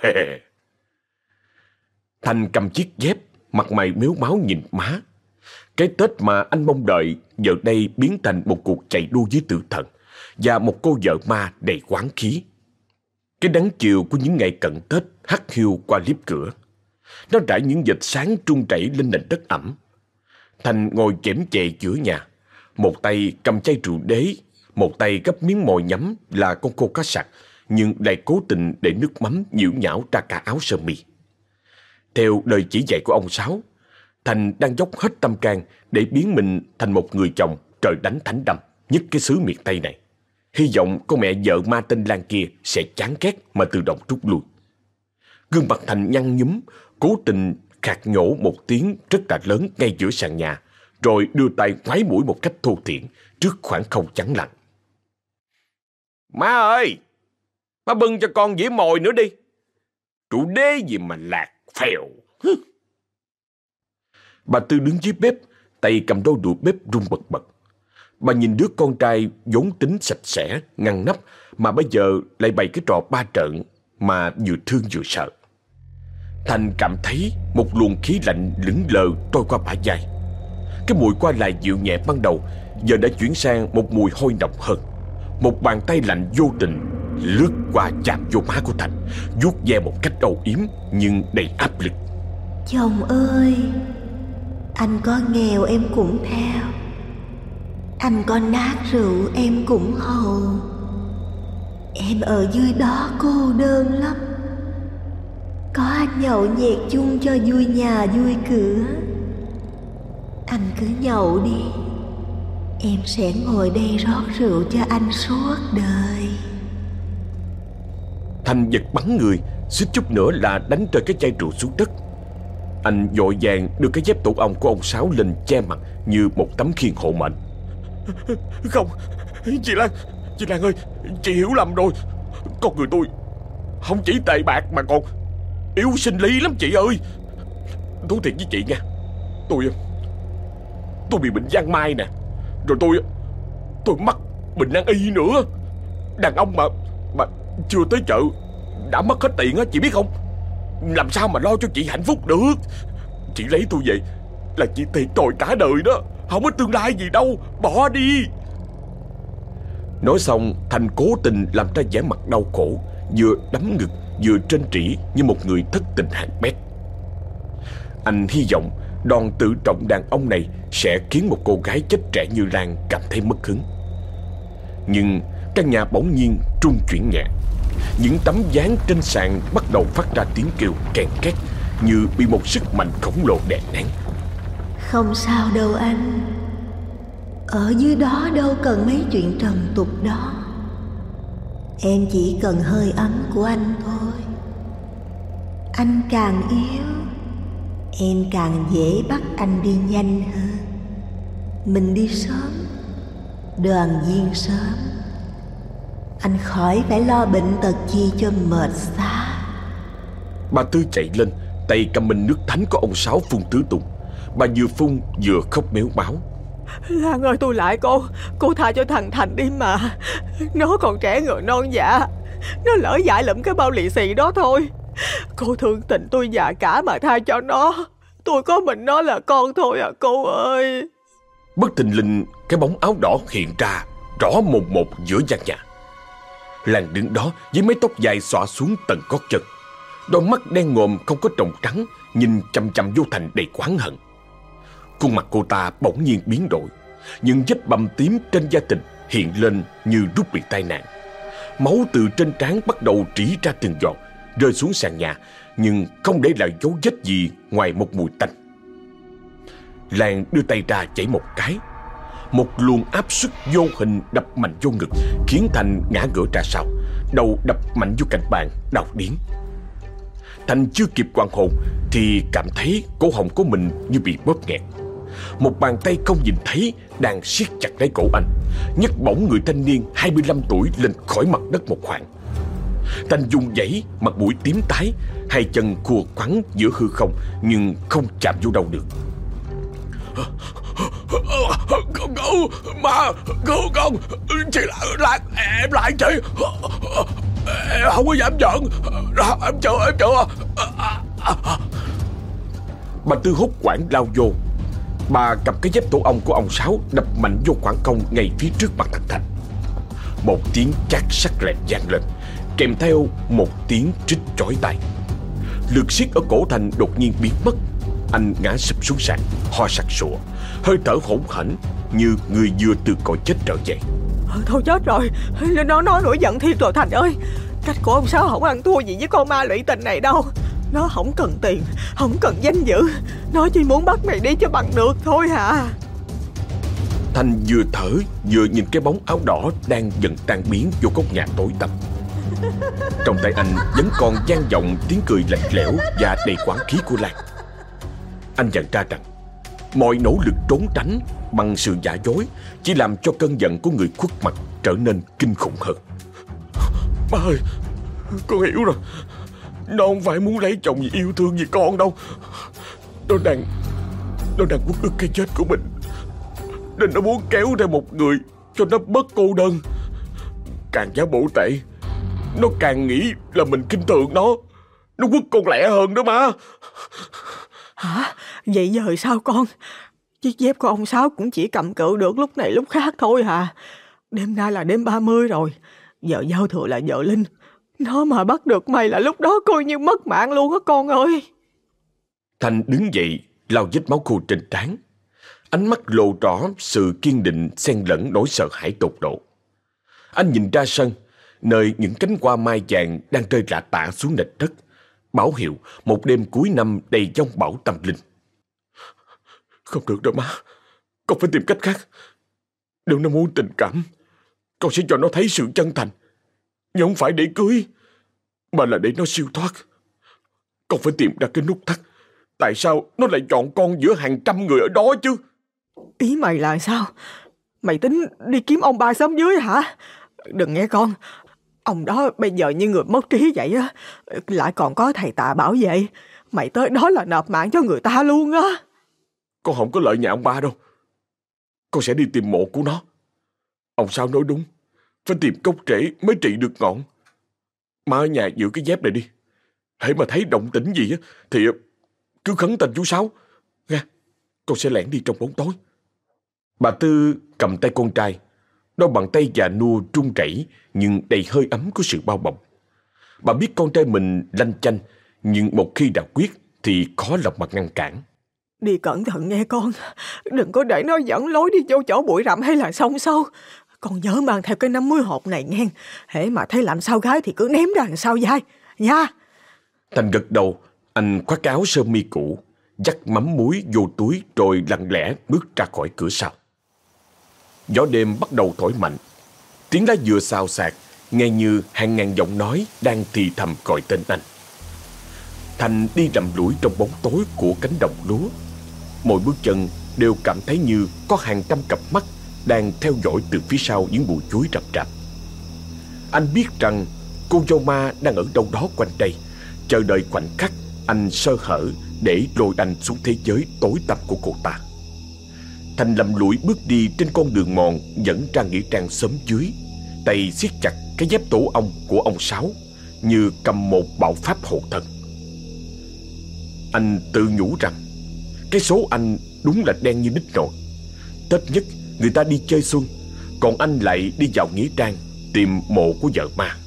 S1: Thành cầm chiếc dép, mặt mày mếu máu nhìn má. Cái Tết mà anh mong đợi giờ đây biến thành một cuộc chạy đua với tử thần và một cô vợ ma đầy oán khí. Cái nắng chiều của những ngày cận Tết hắt hiu qua liếp cửa. Nó rải những vệt sáng trung chảy lên nền đất ẩm. Thành ngồi chễm chệ giữa nhà, một tay cầm chai rượu đế, một tay gấp miếng mồi nhắm là con khô cá sặc, nhưng lại cố tình để nước mắm nhiễu nhão ra cả áo sơ mi. Theo lời chỉ dạy của ông Sáu, Thành đang dốc hết tâm can để biến mình thành một người chồng trời đánh thánh đâm nhất cái xứ miền Tây này. Hy vọng con mẹ vợ ma tên Lan kia sẽ chán ghét mà tự động rút lui. Gương mặt Thành nhăn nhúm, cố tình khạc nhổ một tiếng rất là lớn ngay giữa sàn nhà, rồi đưa tay ngoáy mũi một cách thô thiển trước khoảng không trắng lặng. Má ơi! Má bưng cho con dĩa mồi nữa đi. Rượu đế gì mà lạc phèo. Bà Tư đứng dưới bếp, tay cầm đôi đũa bếp rung bật bật. Bà nhìn đứa con trai vốn tính sạch sẽ, ngăn nắp, mà bây giờ lại bày cái trò ba trợn mà vừa thương vừa sợ. Thành cảm thấy một luồng khí lạnh lững lờ trôi qua bả vai. Cái mùi qua lại dịu nhẹ ban đầu giờ đã chuyển sang một mùi hôi nồng hơn. Một bàn tay lạnh vô tình lướt qua chạm vô má của Thành, vuốt ve một cách âu yếm nhưng đầy áp lực.
S3: Chồng ơi, anh có nghèo em cũng theo, anh có nát rượu em cũng hầu. Em ở dưới đó cô đơn lắm. Có anh nhậu nhẹt chung cho vui nhà vui cửa. Anh cứ nhậu đi, em sẽ ngồi đây rót rượu cho anh suốt đời.
S1: Thành giật bắn người, suýt chút nữa là đánh rơi cái chai rượu xuống đất. Anh vội vàng đưa cái dép tổ ong của ông Sáu lên che mặt như một tấm khiên hộ mệnh. Không, chị Lan, chị Lan ơi, chị hiểu lầm rồi. Con người tôi không chỉ tệ bạc mà còn yếu sinh lý lắm chị ơi. Thú thiệt với chị nha, Tôi Tôi bị bệnh giang mai nè. Rồi tôi Tôi mắc bệnh nan y nữa. Đàn ông mà Mà chưa tới chợ đã mất hết tiền á, chị biết không? Làm sao mà lo cho chị hạnh phúc được. Chị lấy tôi về là chị thiệt thòi cả đời đó, không có tương lai gì đâu. Bỏ đi. Nói xong, Thành cố tình làm ra vẻ mặt đau khổ, vừa đấm ngực vừa trân trĩ như một người thất tình hạng bét. Anh hy vọng đòn tự trọng đàn ông này sẽ khiến một cô gái chết trẻ như Lan cảm thấy mất hứng. Nhưng căn nhà bỗng nhiên rung chuyển nhẹ. Những tấm ván trên sàn bắt đầu phát ra tiếng kêu kèn két như bị một sức mạnh khổng lồ đè nén.
S3: Không sao đâu anh. Ở dưới đó đâu cần mấy chuyện trần tục đó. Em chỉ cần hơi ấm của anh thôi. Anh càng yếu, em càng dễ bắt anh đi nhanh hơn. Mình đi sớm, đoàn viên sớm, anh khỏi phải lo bệnh tật chi cho mệt xa.
S1: Bà Tư chạy lên, tay cầm bình nước thánh của ông Sáu phun tứ tung. Bà vừa phun vừa khóc mếu máu.
S2: Lan ơi, tôi lại cô. Cô tha cho thằng Thành đi mà. Nó còn trẻ người non dạ. Nó lỡ dại lụm cái bao lì xì đó thôi. Cô thương tình tôi già cả mà tha cho nó. Tôi có mình nó là con thôi à cô ơi.
S1: Bất thình lình, cái bóng áo đỏ hiện ra rõ mồn một giữa gian nhà. Lan đứng đó với mái tóc dài xõa xuống tận gót chân. Đôi mắt đen ngòm không có tròng trắng nhìn chằm chằm vô Thành đầy oán hận. Khuôn mặt cô ta bỗng nhiên biến đổi. Những vết bầm tím trên da thịt hiện lên như rút bị tai nạn. Máu từ trên trán bắt đầu rỉ ra từng giọt, rơi xuống sàn nhà, nhưng không để lại dấu vết gì ngoài một mùi tanh. Lan đưa tay ra chảy một cái. Một luồng áp suất vô hình đập mạnh vô ngực, khiến Thành ngã ngửa ra sau, đầu đập mạnh vô cạnh bàn, đau điếng. Thành chưa kịp hoàn hồn thì cảm thấy cổ họng của mình như bị bóp nghẹt. Một bàn tay không nhìn thấy đang siết chặt lấy cổ anh, nhấc bổng người thanh niên hai mươi lăm tuổi lên khỏi mặt đất một khoảng. Thành dùng giãy, mặt mũi tím tái, hai chân khua khoắn giữa hư không nhưng không chạm vô đâu được. Con cứu, ma, cứu con, chị lại, em lại chị, em không có dám giận, em chờ, em chờ. Bà Tư hốt hoảng lao vô. Bà cầm cái dép tổ ong của ông Sáu đập mạnh vô khoảng không ngay phía trước mặt thằng Thành. Một tiếng chát sắc lẹm vang lên, kèm theo một tiếng trích chói tai. Lực siết ở cổ Thành đột nhiên biến mất. Anh ngã sụp xuống sàn, ho sặc sụa, hơi thở hổn hển như người vừa từ cõi chết trở về.
S2: Thôi chết rồi, nó nó nổi giận thiệt rồi Thành ơi. Cách của ông Sáu không ăn thua gì với con ma lụy tình này đâu. Nó không cần tiền, không cần danh dự, nó chỉ muốn bắt mày đi cho bằng được thôi hả?
S1: Thành vừa thở vừa nhìn cái bóng áo đỏ đang dần tan biến vô góc nhà tối tăm. Trong tay anh vẫn còn vang vọng tiếng cười lạnh lẽo và đầy quán khí của Lan. Anh nhận ra rằng mọi nỗ lực trốn tránh bằng sự giả dối chỉ làm cho cơn giận của người khuất mặt trở nên kinh khủng hơn. Ba ơi, con hiểu rồi. Nó không phải muốn lấy chồng vì yêu thương gì con đâu. Nó đang Nó đang uất ức cái chết của mình, nên nó muốn kéo theo một người cho nó bớt cô đơn. Càng giả bộ tệ, nó càng nghĩ là mình khinh thường nó. Nó quất con lẹ hơn đó mà.
S2: Hả? Vậy giờ sao con? Chiếc dép của ông Sáu cũng chỉ cầm cự được lúc này lúc khác thôi hả? Đêm nay là đêm ba mươi rồi, giờ giao thừa là vợ Linh. Nó mà bắt được mày là lúc đó coi như mất mạng luôn á con ơi.
S1: Thành đứng dậy, lau vết máu khô trên trán. Ánh mắt lộ rõ sự kiên định xen lẫn nỗi sợ hãi tột độ. Anh nhìn ra sân, nơi những cánh hoa mai vàng đang rơi rạ tả xuống nền đất, báo hiệu một đêm cuối năm đầy giông bão tâm linh. Không được đâu má, con phải tìm cách khác. Nếu nó muốn tình cảm, con sẽ cho nó thấy sự chân thành. Nhưng không phải để cưới, mà là để nó siêu thoát. Con phải tìm ra cái nút thắt. Tại sao nó lại chọn con giữa hàng trăm người ở đó chứ?
S2: Ý mày là sao? Mày tính đi kiếm ông ba xóm dưới hả? Đừng nghe con. Ông đó bây giờ như người mất trí vậy á. Lại còn có thầy Tạ bảo vệ. Mày tới đó là nộp mạng cho người ta luôn á.
S1: Con không có lợi nhà ông ba đâu. Con sẽ đi tìm mộ của nó. Ông Sao nói đúng, phải tìm gốc rễ mới trị được ngọn. Má ở nhà giữ cái dép này đi. Hễ mà thấy động tĩnh gì á thì cứ khấn tên chú Sáu nha. Con sẽ lẻn đi trong bóng tối. Bà Tư cầm tay con trai. Đôi bàn tay già nua run rẩy nhưng đầy hơi ấm của sự bao bọc. Bà biết con trai mình lanh chanh, nhưng một khi đã quyết thì khó lòng mà ngăn cản.
S2: Đi cẩn thận nghe con. Đừng có để nó dẫn lối đi vô chỗ bụi rậm hay là sông sâu. Con nhớ mang theo cái năm mươi hộp này nghe. Hễ mà thấy làm sao gái thì cứ ném ra đằng sau vai nha.
S1: Thành gật đầu. Anh khoác áo sơ mi cũ, dắt mắm muối vô túi rồi lặng lẽ bước ra khỏi cửa sau. Gió đêm bắt đầu thổi mạnh. Tiếng lá dừa xào xạc, nghe như hàng ngàn giọng nói đang thì thầm gọi tên anh. Thành đi lầm lũi trong bóng tối của cánh đồng lúa. Mỗi bước chân đều cảm thấy như có hàng trăm cặp mắt đang theo dõi từ phía sau những bụi chuối rậm rạp. Anh biết rằng cô dâu ma đang ở đâu đó quanh đây, chờ đợi khoảnh khắc anh sơ hở để lôi anh xuống thế giới tối tăm của cô ta. Thành lầm lũi bước đi trên con đường mòn dẫn ra nghĩa trang xóm dưới, tay siết chặt cái dép tổ ong của ông Sáu như cầm một bảo pháp hộ thân. Anh tự nhủ rằng cái số anh đúng là đen như đít nồi. Tết nhất người ta đi chơi xuân, còn anh lại đi vào nghĩa trang tìm mộ của vợ ma.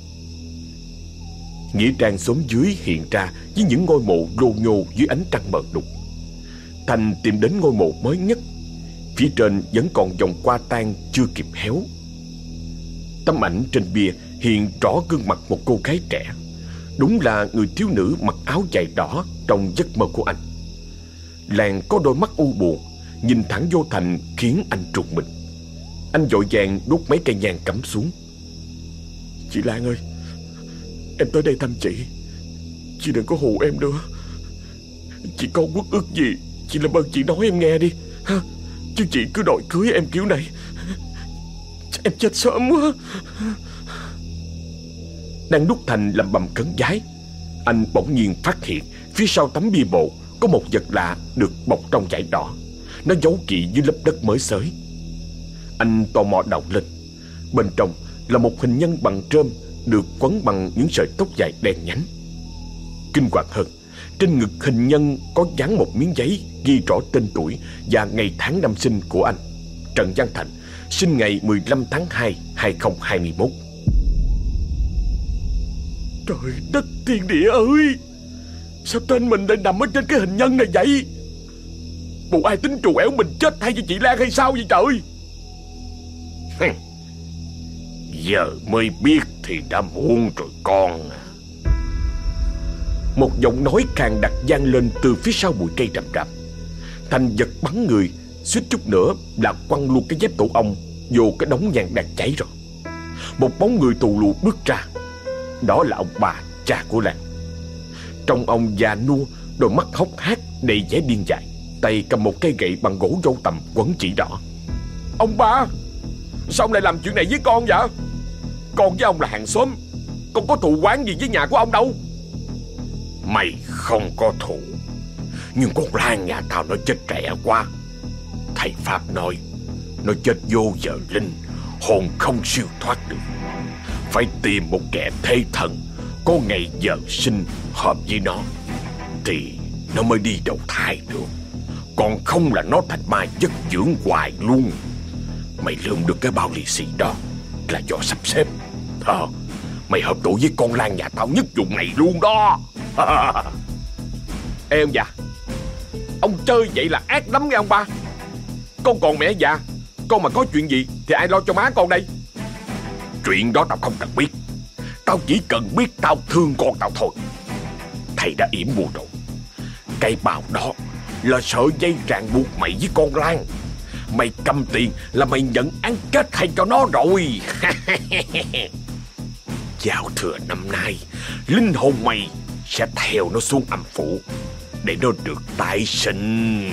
S1: Nghĩa trang xóm dưới hiện ra với những ngôi mộ rô nhô dưới ánh trăng mờ đục. Thành tìm đến ngôi mộ mới nhất. Phía trên vẫn còn vòng hoa tang chưa kịp héo. Tấm ảnh trên bia hiện rõ gương mặt một cô gái trẻ. Đúng là người thiếu nữ mặc áo dài đỏ trong giấc mơ của anh. Lan có đôi mắt u buồn, nhìn thẳng vô Thành khiến anh trùng mình. Anh vội vàng đốt mấy cây nhang cắm xuống. Chị Lan ơi, em tới đây thăm chị. Chị đừng có hù em nữa. Chị có uất ức gì chị làm ơn chị nói em nghe đi ha. Chứ Chứ chị cứ đòi cưới em kiểu này, em chết sớm quá. Đang đút Thành lầm bầm cấn vái, anh bỗng nhiên phát hiện phía sau tấm bia mộ có một vật lạ được bọc trong vải đỏ. Nó giấu kỹ dưới lớp đất mới xới. Anh tò mò đào lên. Bên trong là một hình nhân bằng trơm được quấn bằng những sợi tóc dài đen nhánh. Kinh hoàng hơn, trên ngực hình nhân có dán một miếng giấy ghi rõ tên tuổi và ngày tháng năm sinh của anh, Trần Văn Thành, sinh ngày mười lăm tháng hai năm hai nghìn không trăm hai mươi mốt. Trời đất thiên địa ơi! Sao tên mình lại nằm ở trên cái hình nhân này vậy? Bộ ai tính trù ẻo mình chết thay cho chị Lan hay sao vậy trời?
S4: Giờ mới biết thì đã muộn rồi con.
S1: Một giọng nói khàn đặc vang lên từ phía sau bụi cây rậm rạp. Thành giật bắn người, suýt chút nữa là quăng luôn cái dép tổ ong vô cái đống nhang đang cháy rồi. Một bóng người tù lù bước ra. Đó là ông bà, cha của Lan. Trông ông già nua, đôi mắt hốc hác đầy vẻ điên dại, tay cầm một cây gậy bằng gỗ dâu tằm quấn chỉ đỏ. Ông ba, sao ông lại làm chuyện này với con vậy? Con với ông là hàng xóm, con có thù oán gì với nhà của ông đâu.
S4: Mày không có thù, nhưng con Lan nhà tao nó chết trẻ quá. Thầy Pháp nói nó chết vô giờ linh, hồn không siêu thoát được. Phải tìm một kẻ thế thần có ngày giờ sinh hợp với nó thì nó mới đi đầu thai được. Còn không là nó thành ma chất dưỡng hoài luôn. Mày lượm được cái bao lì xì đó là do sắp xếp. Ờ, mày hợp tuổi với con Lan nhà tao nhất vùng này luôn đó.
S1: Ê ông già, ông chơi vậy là ác lắm nghe ông ba. Con còn mẹ già, con mà có chuyện gì thì ai lo cho má con đây?
S4: Chuyện đó tao không cần biết. Tao chỉ cần biết tao thương con tao thôi. Thầy đã yểm bùa rồi. Cái bào đó là sợi dây ràng buộc mày với con Lan. Mày cầm tiền là mày nhận án kết thay cho nó rồi. Giao thừa năm nay, linh hồn mày sẽ theo nó xuống âm phủ để nó được tái sinh.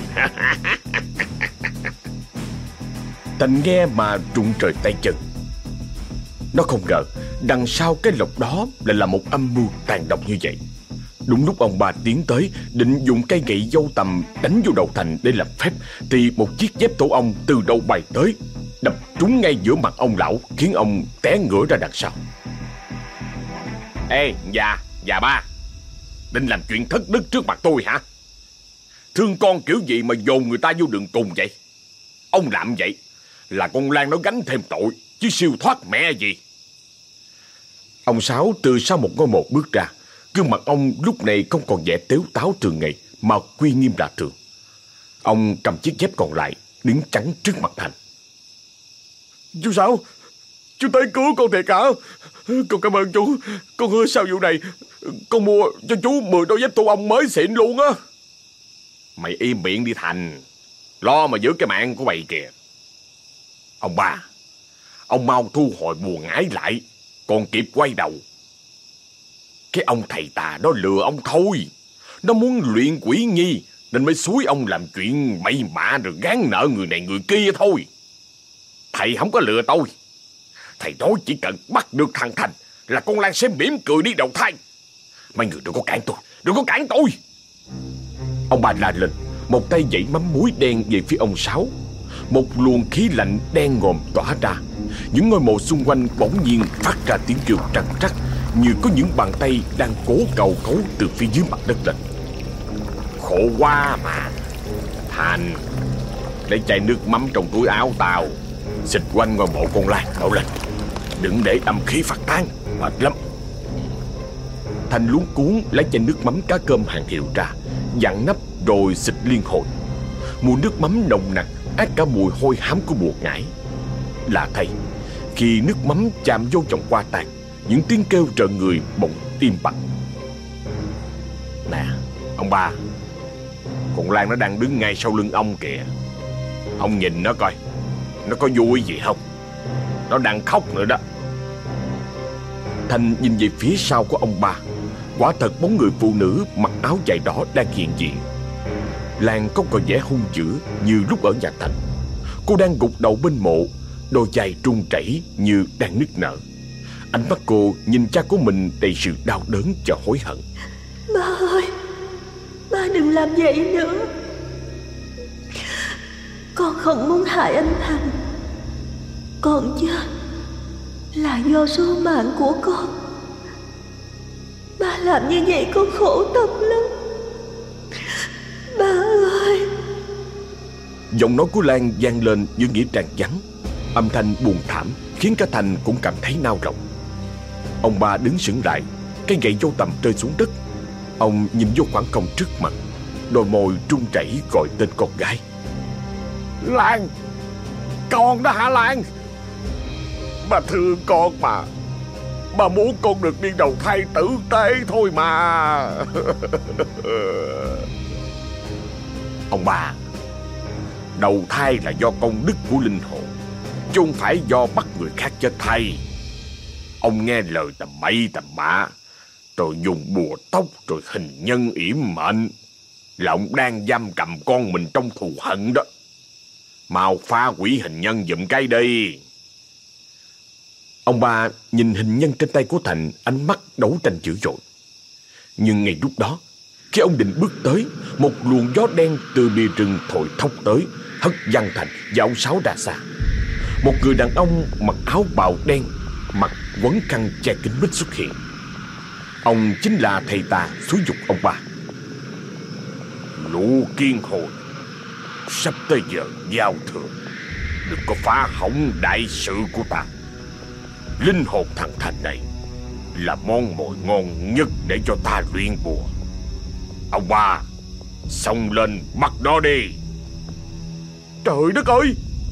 S1: Thành nghe mà rụng trời tay chân. Nó không ngờ đằng sau cái lộc đó lại là một âm mưu tàn độc như vậy. Đúng lúc ông bà tiến tới định dùng cây gậy dâu tằm đánh vô đầu Thành để làm phép, thì một chiếc dép tổ ong từ đầu bay tới, đập trúng ngay giữa mặt ông lão, khiến ông té ngửa ra đằng sau.
S4: Ê, già, già ba, định làm chuyện thất đức trước mặt tôi hả? Thương con kiểu gì mà dồn người ta vô đường cùng vậy? Ông làm vậy là con Lan nó gánh thêm tội, chứ siêu thoát mẹ gì.
S1: Ông Sáu từ sau một ngôi mộ bước ra. Gương mặt ông lúc này không còn vẻ tếu táo thường ngày, mà uy nghiêm lạ thường. Ông cầm chiếc dép còn lại, đứng chắn trước mặt Thành.
S4: Chú Sáu, chú tới cứu con thiệt hả? Con cảm ơn chú. Con hứa sau vụ này con mua cho chú mười đôi dép tổ ong mới xịn luôn á. Mày im miệng đi Thành, lo mà giữ cái mạng của mày kìa. Ông ba, ông mau thu hồi bùa ngải lại, còn kịp quay đầu. Cái ông thầy tà đó lừa ông thôi. Nó muốn luyện quỷ nhi nên mới xúi ông làm chuyện bậy bạ rồi gán nợ người này người kia thôi. Thầy không có lừa tôi. Thầy nói chỉ cần bắt được thằng Thành là con Lan sẽ mỉm cười đi đầu thai. Mấy người đừng có cản tôi, đừng có cản tôi.
S1: Ông bà la lên, một tay giãy mắm muối đen về phía ông Sáu. Một luồng khí lạnh đen ngòm tỏa ra. Những ngôi mộ xung quanh bỗng nhiên phát ra tiếng kêu trằn trắc, như có những bàn tay đang cố cầu cấu từ phía dưới mặt đất lên.
S4: Khổ quá mà. Thành, lấy chai nước mắm trong túi áo tao, xịt quanh ngôi mộ con Lan đổ lên. Đừng để âm khí phát tán, mệt lắm.
S1: Thành luống cuống lấy chai nước mắm cá cơm hàng hiệu ra, dặn nắp rồi xịt liên hồi. Mùi nước mắm nồng nặc át cả mùi hôi hám của bùa ngải. Lạ thay, khi nước mắm chạm vô chồng qua tàn, những tiếng kêu rợn người bỗng im bặt.
S4: Nè, ông ba, con Lan nó đang đứng ngay sau lưng ông kìa. Ông nhìn nó coi, nó có vui gì không? Nó đang khóc nữa đó.
S1: Thành nhìn về phía sau của ông ba. Quả thật bóng người phụ nữ mặc áo dài đỏ đang hiện diện. Lan không còn vẻ hung dữ như lúc ở nhà Thành. Cô đang gục đầu bên mộ, đôi vai run rẩy như đang nức nở. Ánh mắt cô nhìn cha của mình đầy sự đau đớn và hối hận.
S3: Ba ơi, ba đừng làm vậy nữa. Con không muốn hại anh Thành. Con chết là do số mạng của con. Ba làm như vậy con khổ tâm lắm. Ba ơi.
S1: Giọng nói của Lan vang lên với nghĩa tràn vắng. Âm thanh buồn thảm khiến cả Thành cũng cảm thấy nao lòng. Ông ba đứng sững lại, cây gậy vô tầm rơi xuống đất. Ông nhìn vô khoảng không trước mặt, đôi môi run rẩy gọi tên con gái.
S4: Lan, con đó hả Lan? Bà thương con mà. Bà muốn con được đi đầu thai tử tế thôi mà.
S1: Ông bà, đầu thai là do công đức của linh hồn, chứ không phải do bắt người khác chết thay. Ông nghe lời tầm bậy tầm bạ, rồi dùng bùa tóc rồi hình nhân yểm mệnh, là ông đang giam cầm con mình trong thù hận đó. Mau phá hủy hình nhân giùm cái đi. Ông ba nhìn hình nhân trên tay của Thành, ánh mắt đấu tranh dữ dội. Nhưng ngay lúc đó, khi ông định bước tới, một luồng gió đen từ bìa rừng thổi thốc tới, hất văng Thành và ông Sáu ra xa. Một người đàn ông mặc áo bào đen, mặt quấn khăn che kín mít xuất hiện. Ông chính là thầy tà xúi giục ông ba.
S4: Lũ Kiên Hồi, sắp tới giờ giao thừa, đừng có phá hỏng đại sự của ta. Linh hồn thằng Thành này là món mồi ngon nhất để cho ta luyện bùa. Ông ba, xông lên bắt nó đi.
S1: Trời đất ơi,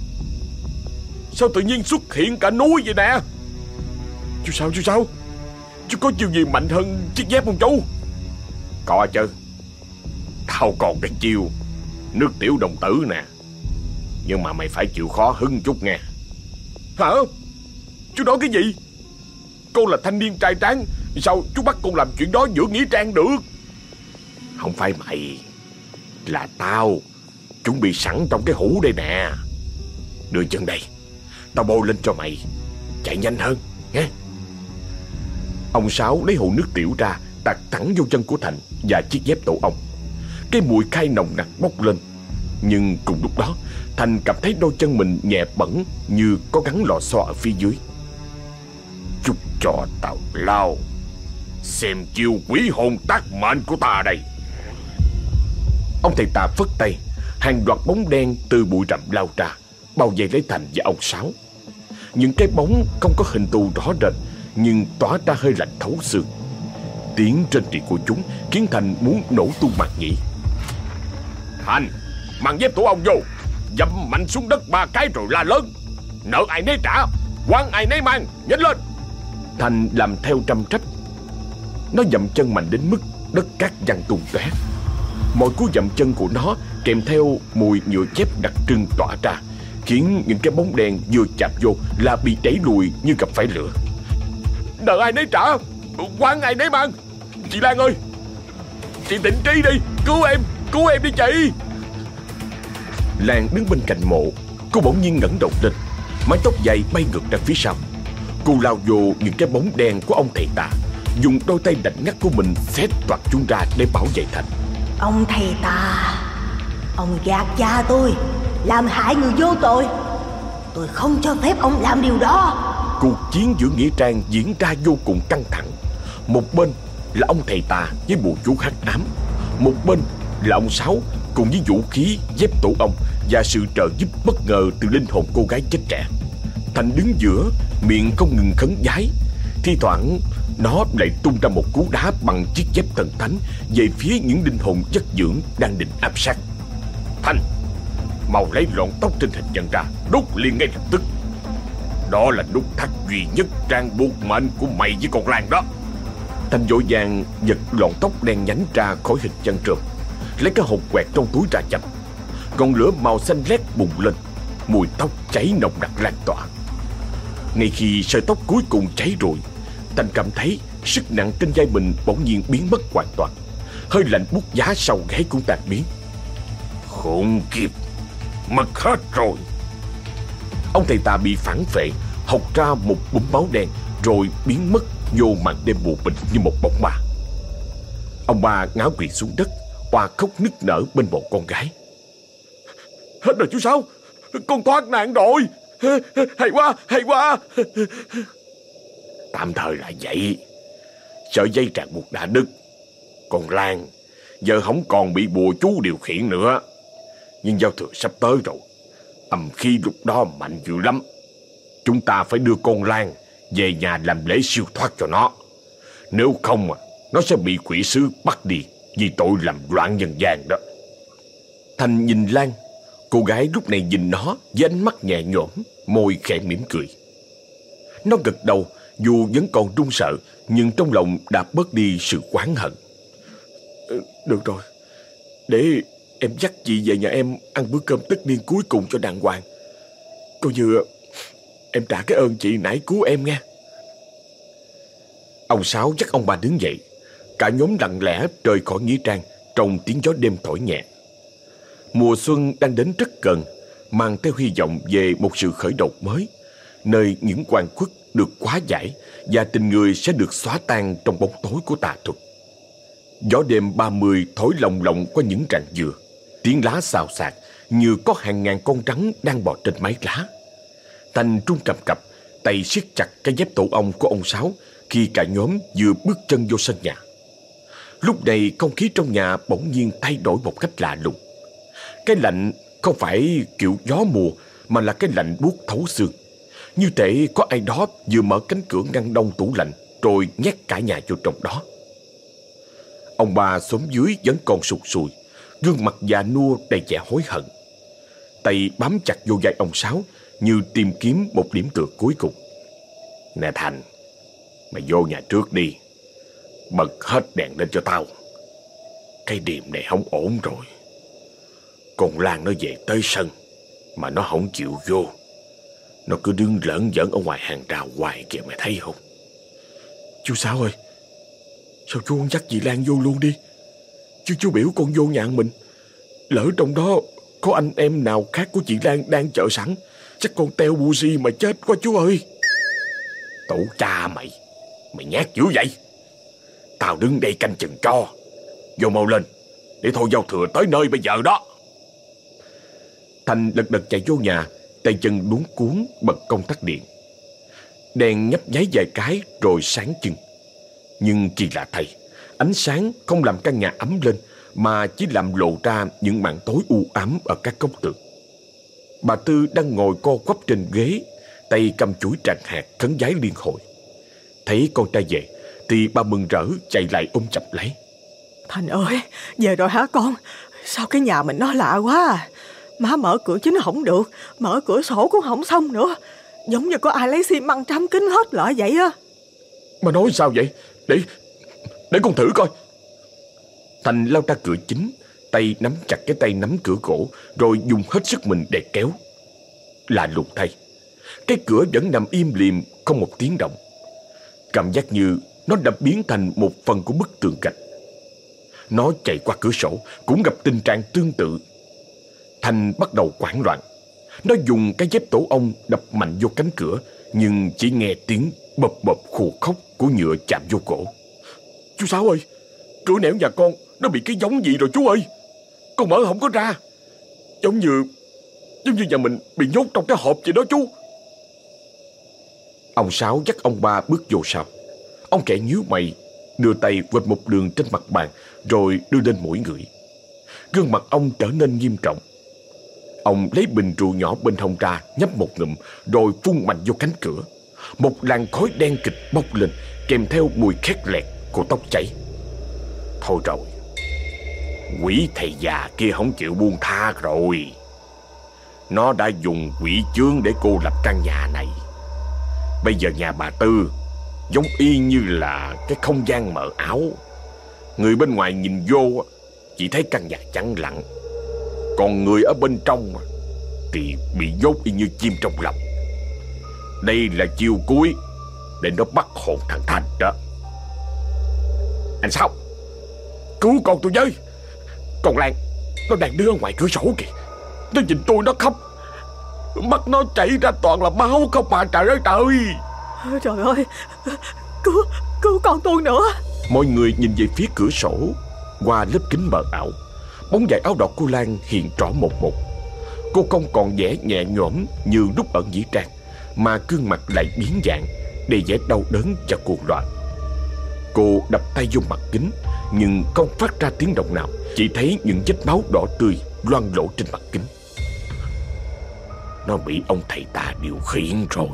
S1: sao tự nhiên xuất hiện cả núi vậy nè?
S4: Chú sao, chú sao? Chú có chiêu gì mạnh hơn chiếc dép không chú?
S1: Có chứ. Tao còn cái chiêu nước tiểu đồng tử nè. Nhưng mà mày phải chịu khó hứng chút nghe.
S4: Hả? Chú nói cái gì? Con là thanh niên trai tráng, sao chú bắt con làm chuyện đó giữa nghĩa trang được?
S1: Không phải mày, là tao chuẩn bị sẵn trong cái hũ đây nè. Đưa chân đây, tao bôi lên cho mày. Chạy nhanh hơn nghe. Ông Sáu lấy hũ nước tiểu ra, đặt thẳng vô chân của Thành và chiếc dép tổ ong. Cái mùi khai nồng nặc bốc lên. Nhưng cùng lúc đó, Thành cảm thấy đôi chân mình nhẹ bẩn, như có gắn lò xo ở phía dưới.
S4: Chút cho tao lao, xem chiêu quỷ hồn tác mệnh của ta đây.
S1: Ông thầy tà phất tay, hàng loạt bóng đen từ bụi rậm lao ra, bao vây lấy Thành và ông Sáu. Những cái bóng không có hình thù rõ rệt, nhưng tỏa ra hơi lạnh thấu xương. Tiếng rên rỉ của chúng khiến Thành muốn nổ tung màng nhĩ.
S4: Thành, mang dép tổ ong vô, dậm mạnh xuống đất ba cái rồi la lớn. Nợ ai nấy trả, quan ai nấy mang, nhanh lên.
S1: Thành làm theo trăm trách. Nó dậm chân mạnh đến mức đất cát văng tung tóe. Mỗi cú dậm chân của nó kèm theo mùi nhựa chép đặc trưng tỏa ra, khiến những cái bóng đen vừa chạm vô là bị đẩy lùi như gặp phải lửa.
S4: Nợ ai nấy trả, quan ai nấy mang. Chị Lan ơi, chị tỉnh trí đi, cứu em, cứu em đi chị.
S1: Lan đứng bên cạnh mộ. Cô bỗng nhiên ngẩng đầu lên, mái tóc dài bay ngược ra phía sau. Cô lao vô những cái bóng đen của ông thầy tà, dùng đôi tay lạnh ngắt của mình xé toạc chúng ra để bảo vệ Thành.
S3: Ông thầy tà, ông gạt cha tôi, làm hại người vô tội. Tôi không cho phép ông làm điều đó.
S1: Cuộc chiến giữa nghĩa trang diễn ra vô cùng căng thẳng. Một bên là ông thầy tà với bùa chú hắc ám, một bên là ông Sáu cùng với vũ khí, dép tổ ong và sự trợ giúp bất ngờ từ linh hồn cô gái chết trẻ. Thành đứng giữa, miệng không ngừng khấn vái. Thi thoảng nó lại tung ra một cú đá bằng chiếc dép thần thánh về phía những linh hồn chất dưỡng đang định áp sát.
S4: Thành, mau lấy lọn tóc trên hình nhân ra, đốt liền ngay lập tức. Đó là nút thắt duy nhất ràng buộc mệnh của mày với con Lan đó.
S1: Thành vội vàng giật lọn tóc đen nhánh ra khỏi hình chân trơm, lấy cái hộp quẹt trong túi ra châm. Ngọn lửa màu xanh lét bùng lên, mùi tóc cháy nồng nặc lan tỏa. Ngay khi sợi tóc cuối cùng cháy rồi, Thành cảm thấy sức nặng trên vai mình bỗng nhiên biến mất hoàn toàn. Hơi lạnh buốt giá sau gáy cũng tan biến.
S4: Khốn kiếp, mất hết rồi.
S1: Ông thầy tà bị phản phệ, hộc ra một búng máu đen, rồi biến mất vô màn đêm mù mịt như một bóng ma. Ông ba ngã quỵ xuống đất, oà khóc nức nở bên bụng con gái.
S4: Hết rồi chú Sáu, con thoát nạn rồi. Hay quá, hay quá.
S1: Tạm thời là vậy. Sợi dây ràng buộc đã đứt. Còn Lan giờ không còn bị bùa chú điều khiển nữa. Nhưng giao thừa sắp tới rồi, âm khí lúc đó mạnh dữ lắm. Chúng ta phải đưa con Lan về nhà làm lễ siêu thoát cho nó. Nếu không nó sẽ bị quỷ sứ bắt đi vì tội làm loạn nhân gian đó. Thành nhìn Lan. Cô gái lúc này nhìn nó với ánh mắt nhẹ nhõm, môi khẽ mỉm cười. Nó gật đầu, dù vẫn còn run sợ, nhưng trong lòng đã bớt đi sự oán hận.
S4: Được rồi, để em dắt chị về nhà em ăn bữa cơm tất niên cuối cùng cho đàng hoàng. Coi như em trả cái ơn chị nãy cứu em nghe.
S1: Ông Sáu dắt ông ba đứng dậy. Cả nhóm lặng lẽ rời khỏi nghĩa trang trong tiếng gió đêm thổi nhẹ. Mùa xuân đang đến rất gần, mang theo hy vọng về một sự khởi đầu mới, nơi những oan khuất được hóa giải và tình người sẽ được xóa tan trong bóng tối của tà thuật. Gió đêm ba mươi thổi lồng lộng qua những rặng dừa, tiếng lá xào xạc như có hàng ngàn con rắn đang bò trên mái lá. Thành run cầm cập, tay siết chặt cái dép tổ ong của ông Sáu khi cả nhóm vừa bước chân vô sân nhà. Lúc này không khí trong nhà bỗng nhiên thay đổi một cách lạ lùng. Cái lạnh không phải kiểu gió mùa, mà là cái lạnh buốt thấu xương. Như thể có ai đó vừa mở cánh cửa ngăn đông tủ lạnh, rồi nhét cả nhà vô trong đó. Ông bà xóm dưới vẫn còn sụt sùi, gương mặt già nua đầy vẻ hối hận. Tay bám chặt vô vai ông Sáu như tìm kiếm một điểm tựa cuối cùng. Nè Thành, mày vô nhà trước đi, bật hết đèn lên cho tao. Cái điểm này không ổn rồi. Con Lan nó về tới sân mà nó không chịu vô. Nó cứ đứng lởn giỡn ở ngoài hàng rào hoài kìa, mày thấy không?
S4: Chú Sáu ơi, sao chú không dắt chị Lan vô luôn đi? Chứ chú biểu con vô nhà mình, lỡ trong đó có anh em nào khác của chị Lan đang chờ sẵn, chắc con teo bu si mà chết quá chú ơi.
S1: Tổ cha mày, mày nhát dữ vậy. Tao đứng đây canh chừng cho. Vô mau lên, để thôi giao thừa tới nơi bây giờ đó. Thành lật đật chạy vô nhà, tay chân luống cuống bật công tắc điện. Đèn nhấp nháy vài cái rồi sáng chừng. Nhưng kỳ lạ thay, ánh sáng không làm căn nhà ấm lên, mà chỉ làm lộ ra những màn tối u ám ở các góc tường. Bà Tư đang ngồi co quắp trên ghế, tay cầm chuỗi tràng hạt khấn vái liên hồi. Thấy con trai về thì bà mừng rỡ chạy lại ôm chặt lấy.
S2: Thành ơi, về rồi hả con? Sao cái nhà mình nó lạ quá à? Má mở cửa chính không được, mở cửa sổ cũng không xong nữa. Giống như có ai lấy xi măng trám kính hết lại vậy á.
S4: Mà nói sao vậy? Để Để con thử coi.
S1: Thành lao ra cửa chính, tay nắm chặt cái tay nắm cửa gỗ, rồi dùng hết sức mình để kéo. Lạ lùng thay, cái cửa vẫn nằm im lìm, không một tiếng động. Cảm giác như nó đã biến thành một phần của bức tường gạch. Nó chạy qua cửa sổ cũng gặp tình trạng tương tự. Thành bắt đầu hoảng loạn. Nó dùng cái dép tổ ong đập mạnh vô cánh cửa, nhưng chỉ nghe tiếng bập bập khù khóc của nhựa chạm vô cổ.
S4: Chú Sáu ơi, cửa nẻo nhà con nó bị cái giống gì rồi chú ơi. Con mở không có ra. Giống như Giống như nhà mình bị nhốt trong cái hộp vậy đó chú.
S1: Ông Sáu dắt ông ba bước vô sau. Ông kẻ nhíu mày, đưa tay quệt một đường trên mặt bàn, rồi đưa lên mũi ngửi. Gương mặt ông trở nên nghiêm trọng. Ông lấy bình rượu nhỏ bên hông ra, nhấp một ngụm, rồi phun mạnh vô cánh cửa. Một làn khói đen kịch bốc lên, kèm theo mùi khét lẹt của tóc chảy. Thôi rồi, quỷ thầy già kia không chịu buông tha rồi. Nó đã dùng quỷ chướng để cô lập căn nhà này. Bây giờ nhà bà Tư giống y như là cái không gian mờ ảo. Người bên ngoài nhìn vô chỉ thấy căn nhà trắng lặng, còn người ở bên trong thì bị nhốt y như chim trong lòng. Đây là chiêu cuối để nó bắt hồn thằng Thành đó. Anh Sáu, cứu con tôi với. Con Lan nó đang đứng ở ngoài cửa sổ kìa. Nó nhìn tôi nó khóc.
S4: Mắt nó chảy ra toàn là máu không mà, trời ơi trời.
S2: Trời ơi, cứu, cứu con tôi nữa.
S1: Mọi người nhìn về phía cửa sổ. Qua lớp kính mờ ảo, bóng dài áo đỏ cô Lan hiện rõ một một. Cô không còn vẻ nhẹ nhõm như lúc ở nghĩa trang, mà gương mặt lại biến dạng, đầy vẻ đau đớn và cuồng loạn. Cô đập tay vô mặt kính, nhưng không phát ra tiếng động nào, chỉ thấy những vết máu đỏ tươi loang lổ trên mặt kính. Nó bị ông thầy tà điều khiển rồi.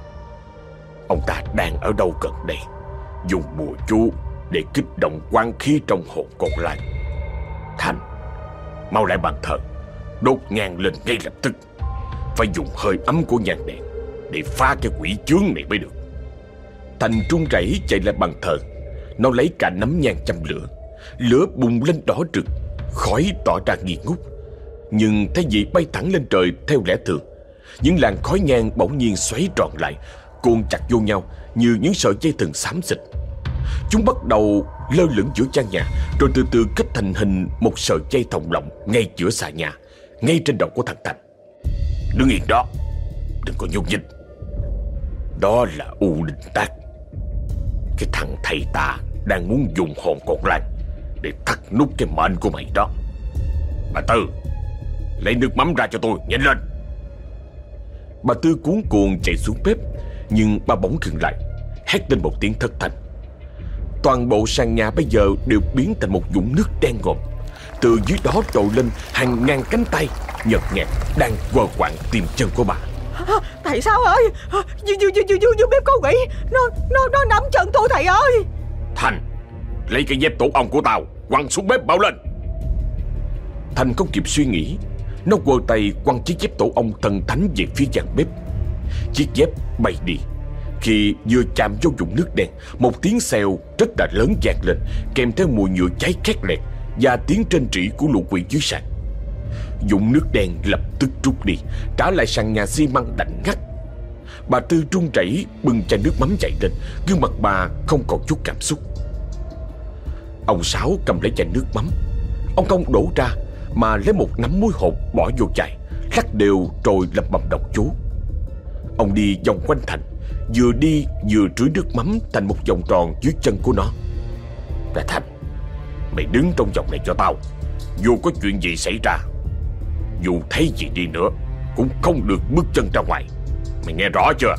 S1: Ông ta đang ở đâu gần đây, dùng bùa chú để kích động oán khí trong hồn con Lan. Thành, mau lại bàn thờ, đốt nhang lên ngay lập tức. Phải dùng hơi ấm của nhang đèn để phá cái quỷ chướng này mới được. Thành run rẩy chạy lại bàn thờ. Nó lấy cả nắm nhang châm lửa. Lửa bùng lên đỏ rực, khói tỏ ra nghi ngút. Nhưng thay vì bay thẳng lên trời theo lẽ thường, những làn khói nhang bỗng nhiên xoáy tròn lại, cuộn chặt vô nhau như những sợi dây thừng xám xịt. Chúng bắt đầu lơ lửng giữa gian nhà, rồi từ từ kết thành hình một sợi dây thòng lọng ngay giữa xà nhà, ngay trên đầu của thằng Thành. Đứng yên đó, đừng có nhúc nhích. Đó là U Linh Tác, cái thằng thầy tà đang muốn dùng hồn con Lan để thắt nút cái mệnh của mày đó. Bà Tư, lấy nước mắm ra cho tôi, nhanh lên. Bà Tư cuống cuồng chạy xuống bếp, nhưng bà bỗng dừng lại, hét lên một tiếng thất thanh. Toàn bộ sàn nhà bây giờ đều biến thành một vũng nước đen ngòm. Từ dưới đó trồi lên hàng ngàn cánh tay nhợt nhạt đang quờ quạng tìm chân của bà.
S2: À, thầy sao ơi, dưới dưới dưới dưới dưới bếp có quỷ, nó nó nó nắm chân tôi thầy ơi.
S1: Thành, lấy cái dép tổ ong của tao quăng xuống bếp bao lên. Thành không kịp suy nghĩ, nó quơ tay quăng chiếc dép tổ ong thần thánh về phía gian bếp. Chiếc dép bay đi. Khi vừa chạm vô vũng nước đen, một tiếng xèo rất là lớn vang lên, kèm theo mùi nhựa cháy khét lẹt và tiếng rên rỉ của lũ quỷ dưới sàn. Vũng nước đen lập tức rút đi, trả lại sàn nhà xi măng lạnh ngắt. Bà Tư run rẩy bưng chai nước mắm chạy lên, gương mặt bà không còn chút cảm xúc. Ông Sáu cầm lấy chai nước mắm. Ông không đổ ra, mà lấy một nắm muối hột bỏ vô chai, lắc đều rồi lẩm bẩm đọc chú. Ông đi vòng quanh Thành, vừa đi vừa rưới nước mắm thành một vòng tròn dưới chân của nó. Nè Thành, mày đứng trong vòng này cho tao. Dù có chuyện gì xảy ra, dù thấy gì đi nữa, cũng không được bước chân ra ngoài. Mày nghe rõ chưa?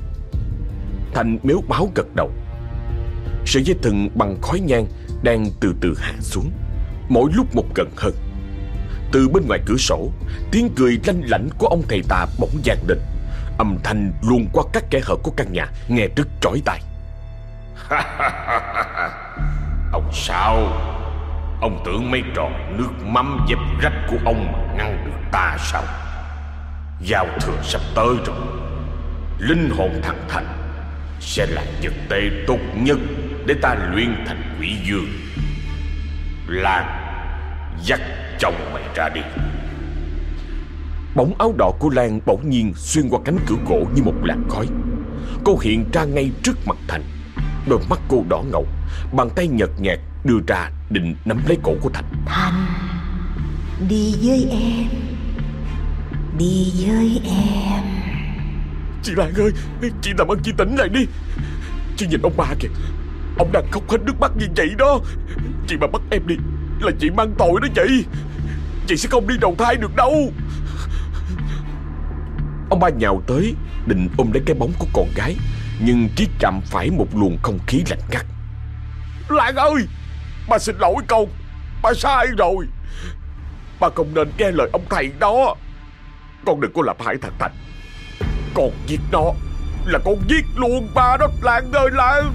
S1: Thành mếu máu gật đầu. Sợi dây thừng bằng khói nhang đang từ từ hạ xuống, mỗi lúc một gần hơn. Từ bên ngoài cửa sổ, tiếng cười lanh lảnh của ông thầy tà bỗng vang lên. Âm thanh luồn qua các kẽ hở của căn nhà, nghe rất chói tai. Ông sao? Ông tưởng mấy trò nước mắm dép rách của ông mà ngăn được ta sao? Giao thừa sắp tới rồi. Linh hồn thằng Thành sẽ là vật tê tốt nhất để ta luyện thành quỷ dương. Lan, dắt chồng mày ra đi. Bóng áo đỏ của Lan bỗng nhiên xuyên qua cánh cửa gỗ như một làn khói. Cô hiện ra ngay trước mặt Thành. Đôi mắt cô đỏ ngầu, bàn tay nhợt nhạt đưa ra định nắm lấy cổ của Thành.
S3: Thành, đi với em, đi với em.
S4: Chị Lan ơi, chị làm ơn chị tỉnh lại đi. Chị nhìn ông ba kìa, ông đang khóc hết nước mắt như vậy đó. Chị mà bắt em đi là chị mang tội đó chị. Chị sẽ không đi đầu thai được đâu.
S1: Ông ba nhào tới định ôm lấy cái bóng của con gái, nhưng chỉ chạm phải một luồng không khí lạnh ngắt.
S4: Lan ơi, bà xin lỗi con, bà sai rồi. Bà không nên nghe lời ông thầy đó. Con đừng có làm hại thằng Thành. Con giết nó là con giết luôn ba đó Lan ơi Lan.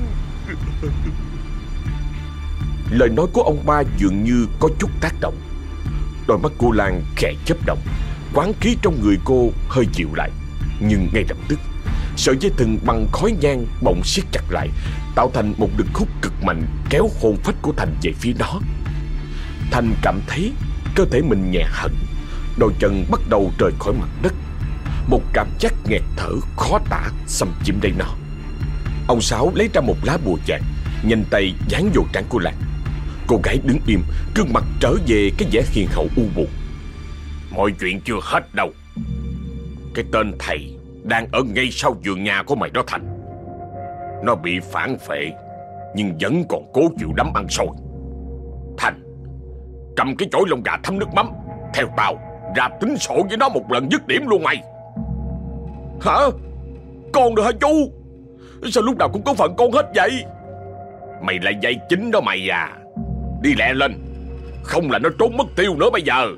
S1: Lời nói của ông ba dường như có chút tác động. Đôi mắt cô Lan khẽ chớp động, quán khí trong người cô hơi dịu lại. Nhưng ngay lập tức, sợi dây thừng bằng khói nhang bỗng siết chặt lại, tạo thành một lực hút cực mạnh kéo hồn phách của Thành về phía nó. Thành cảm thấy cơ thể mình nhẹ hẳn, đôi chân bắt đầu rời khỏi mặt đất. Một cảm giác nghẹt thở khó tả xâm chiếm lấy nó. Ông Sáu lấy ra một lá bùa vàng, nhanh tay dán vô trán của Lan. Cô gái đứng im, gương mặt trở về cái vẻ hiền hậu u buồn.
S4: Mọi chuyện chưa hết đâu.
S1: cái tên thầy đang ở ngay sau vườn nhà của mày đó Thành. Nó bị phản phệ nhưng vẫn còn cố chịu đấm ăn xôi. Thành, cầm cái chổi lông gà thấm nước mắm, theo tao ra tính sổ với nó một lần dứt điểm luôn mày.
S4: Hả? Con được hả chú? Sao lúc nào cũng có phần con hết vậy?
S1: Mày là dây chính đó mày à. Đi lẹ lên, không là nó trốn mất tiêu nữa bây giờ.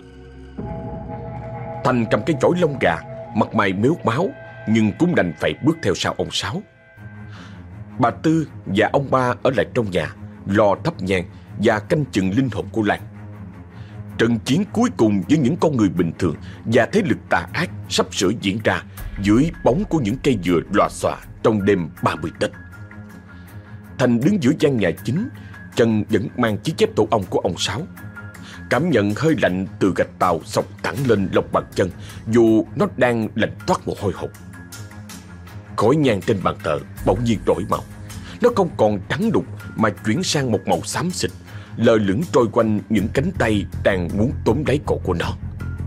S1: Thành cầm cái chổi lông gà, mặt mày mếu máu, nhưng cũng đành phải bước theo sau ông Sáu. Bà Tư và ông Ba ở lại trong nhà, lo thắp nhang và canh chừng linh hồn của Lan. Trận chiến cuối cùng với những con người bình thường và thế lực tà ác sắp sửa diễn ra dưới bóng của những cây dừa lòa xòa trong đêm ba mươi Tết. Thành đứng giữa gian nhà chính, chân vẫn mang chiếc dép tổ ong của ông Sáu. Cảm nhận hơi lạnh từ gạch tàu xộc thẳng lên lòng bàn chân, dù nó đang lạnh toát mồ hôi hột. Khói nhang trên bàn thờ bỗng nhiên đổi màu. Nó không còn trắng đục mà chuyển sang một màu xám xịt, lờ lững trôi quanh những cánh tay đang muốn tóm lấy cổ của nó.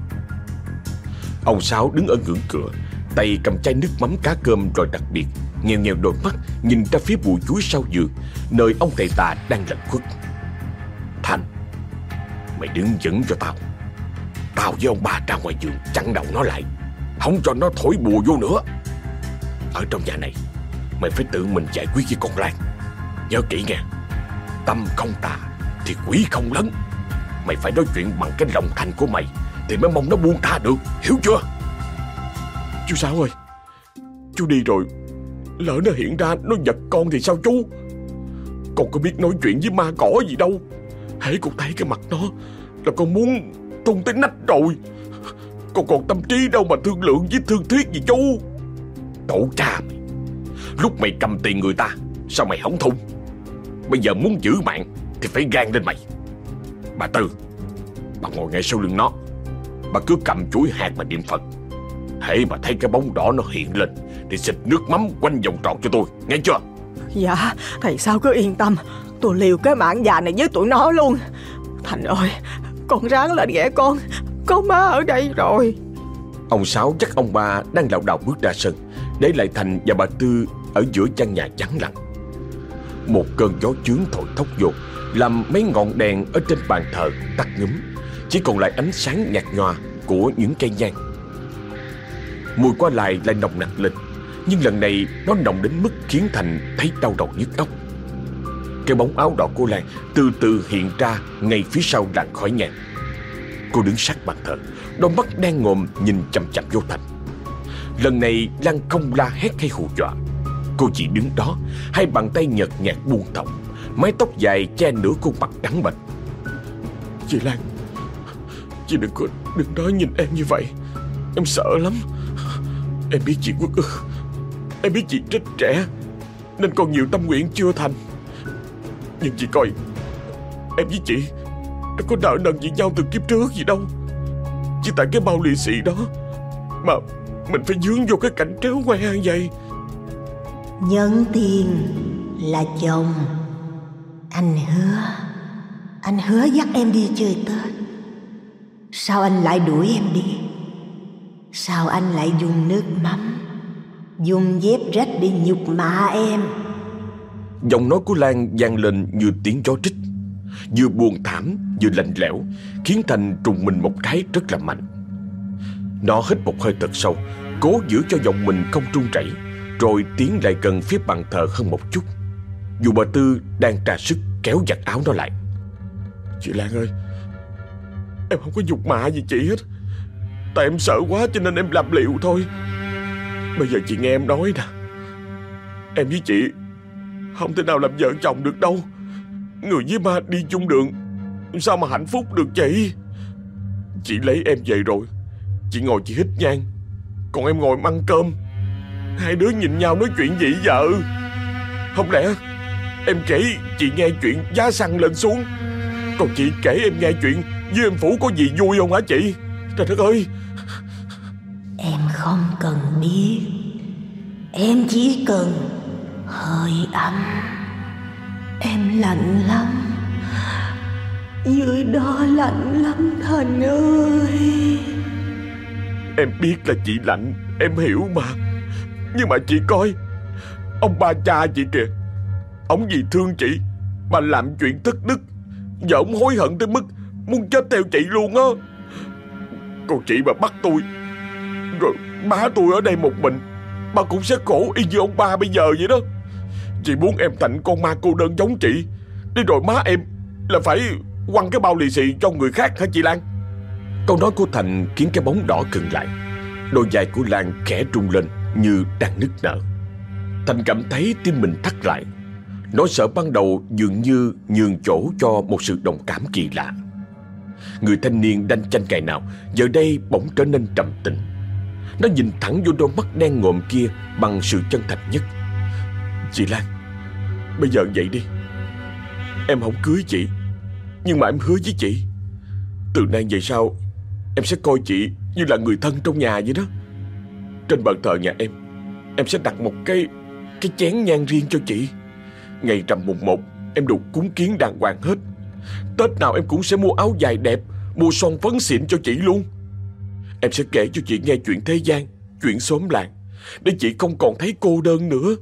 S1: Ông Sáu đứng ở ngưỡng cửa, tay cầm chai nước mắm cá cơm rồi đặc biệt, nheo nheo đôi mắt nhìn ra phía bụi chuối sau vườn, nơi ông thầy tà đang lẩn khuất. Thành, mày đứng vững cho tao. Tao với ông Ba ra ngoài vườn chặn đầu nó lại, không cho nó thổi bùa vô nữa. Ở trong nhà này, mày phải tự mình giải quyết với con Lan. Nhớ kỹ nghe, tâm không tà thì quỷ không lấn. Mày phải nói chuyện bằng cái lòng thành của mày thì mới mong nó buông tha được, hiểu chưa?
S4: Chú Sáu ơi, chú đi rồi, lỡ nó hiện ra nó giật con thì sao chú? Con có biết nói chuyện với ma cỏ gì đâu. Hễ con thấy cái mặt nó là con muốn tung tới nách rồi. Con còn tâm trí đâu mà thương lượng với thương thuyết gì chú.
S1: Tổ cha mày, lúc mày cầm tiền người ta sao mày không thung? Bây giờ muốn giữ mạng thì phải gan lên mày. Bà Tư, bà ngồi ngay sau lưng nó, bà cứ cầm chuỗi hạt mà niệm Phật. Hễ mà thấy cái bóng đỏ nó hiện lên thì xịt nước mắm quanh vòng tròn cho tôi, nghe chưa?
S2: Dạ, thầy Sáu cứ yên tâm, tôi liều cái mạng già này với tụi nó luôn. Thành ơi, con ráng lên ghẻ con, có má ở đây rồi.
S1: Ông Sáu dắt ông Ba đang lảo đảo bước ra sân, để lại Thành và bà Tư ở giữa căn nhà vắng lặng. Một cơn gió chướng thổi thốc vô, làm mấy ngọn đèn ở trên bàn thờ tắt ngúm, chỉ còn lại ánh sáng nhạt nhòa của những cây nhang. Mùi qua lại lại nồng nặc lên, nhưng lần này nó nồng đến mức khiến Thành thấy đau đầu nhức óc. Cái bóng áo đỏ của Lan từ từ hiện ra ngay phía sau làn khói nhang. Cô đứng sát bàn thờ, đôi mắt đen ngòm nhìn chằm chằm vô Thành. Lần này Lan không la hét hay hù dọa. Cô chỉ đứng đó, hai bàn tay nhợt nhạt buông thõng, mái tóc dài che nửa khuôn mặt trắng bệch.
S4: Chị Lan, chị đừng có đừng nói nhìn em như vậy. Em sợ lắm. Em biết chị uất ức, em biết chị rất trẻ nên còn nhiều tâm nguyện chưa thành. Nhưng chị coi, em với chị đâu có nợ nần gì nhau từ kiếp trước gì đâu. Chỉ tại cái bao lì xì đó mà mình phải dướng vô cái cảnh tréo ngoe như vậy.
S3: Nhân Tiền là chồng. Anh hứa Anh hứa dắt em đi chơi Tết. Sao anh lại đuổi em đi? Sao anh lại dùng nước mắm, dùng dép rách để nhục mạ em?
S1: Giọng nói của Lan vang lên như tiếng gió rít, vừa buồn thảm vừa lạnh lẽo, khiến Thành trùng mình một cái rất là mạnh. Nó hít một hơi thật sâu, cố giữ cho giọng mình không run rẩy, rồi tiến lại gần phía bàn thờ hơn một chút. Dù bà Tư đang tra sức kéo giặt áo nó lại.
S4: Chị Lan ơi, em không có nhục mạ gì chị hết. Tại em sợ quá cho nên em làm liệu thôi. Bây giờ chị nghe em nói nè, em với chị không thể nào làm vợ chồng được đâu. Người với ma đi chung đường, sao mà hạnh phúc được chị? Chị lấy em về rồi, chị ngồi chị hít nhang, còn em ngồi ăn cơm. Hai đứa nhìn nhau nói chuyện gì vợ? Không lẽ em kể chị nghe chuyện giá xăng lên xuống, còn chị kể em nghe chuyện với em Phủ có gì vui không hả chị? Trời đất ơi!
S3: Em không cần biết, em chỉ cần hơi ấm. Em lạnh lắm, dưới đó lạnh lắm Thành ơi.
S4: Em biết là chị lạnh, em hiểu mà. Nhưng mà chị coi, ông ba cha chị kìa, ông vì thương chị mà làm chuyện thất đức. Giờ ông hối hận tới mức muốn chết theo chị luôn á. Còn chị mà bắt tôi, rồi má tôi ở đây một mình, bà cũng sẽ khổ y như ông ba bây giờ vậy đó. Chị muốn em thành con ma cô đơn giống chị, đi rồi má em là phải quăng cái bao lì xì cho người khác hả chị Lan?
S1: Câu nói của Thành khiến cái bóng đỏ khựng lại. Đôi vai của Lan khẽ rung lên như đang nức nở. Thành cảm thấy tim mình thắt lại. Nỗi sợ ban đầu dường như nhường chỗ cho một sự đồng cảm kỳ lạ. Người thanh niên đanh chanh ngày nào giờ đây bỗng trở nên trầm tĩnh. Nó nhìn thẳng vô đôi mắt đen ngòm kia bằng sự chân thành nhất. Chị Lan, bây giờ vậy đi. Em không cưới chị, nhưng mà em hứa với chị, từ nay về sau em sẽ coi chị như là người thân trong nhà vậy đó. Trên bàn thờ nhà em, em sẽ đặt một cái Cái chén nhang riêng cho chị. Ngày rằm mùng một em được cúng kiến đàng hoàng hết. Tết nào em cũng sẽ mua áo dài đẹp, mua son phấn xịn cho chị luôn. Em sẽ kể cho chị nghe chuyện thế gian, chuyện xóm làng, để chị không còn thấy cô đơn nữa.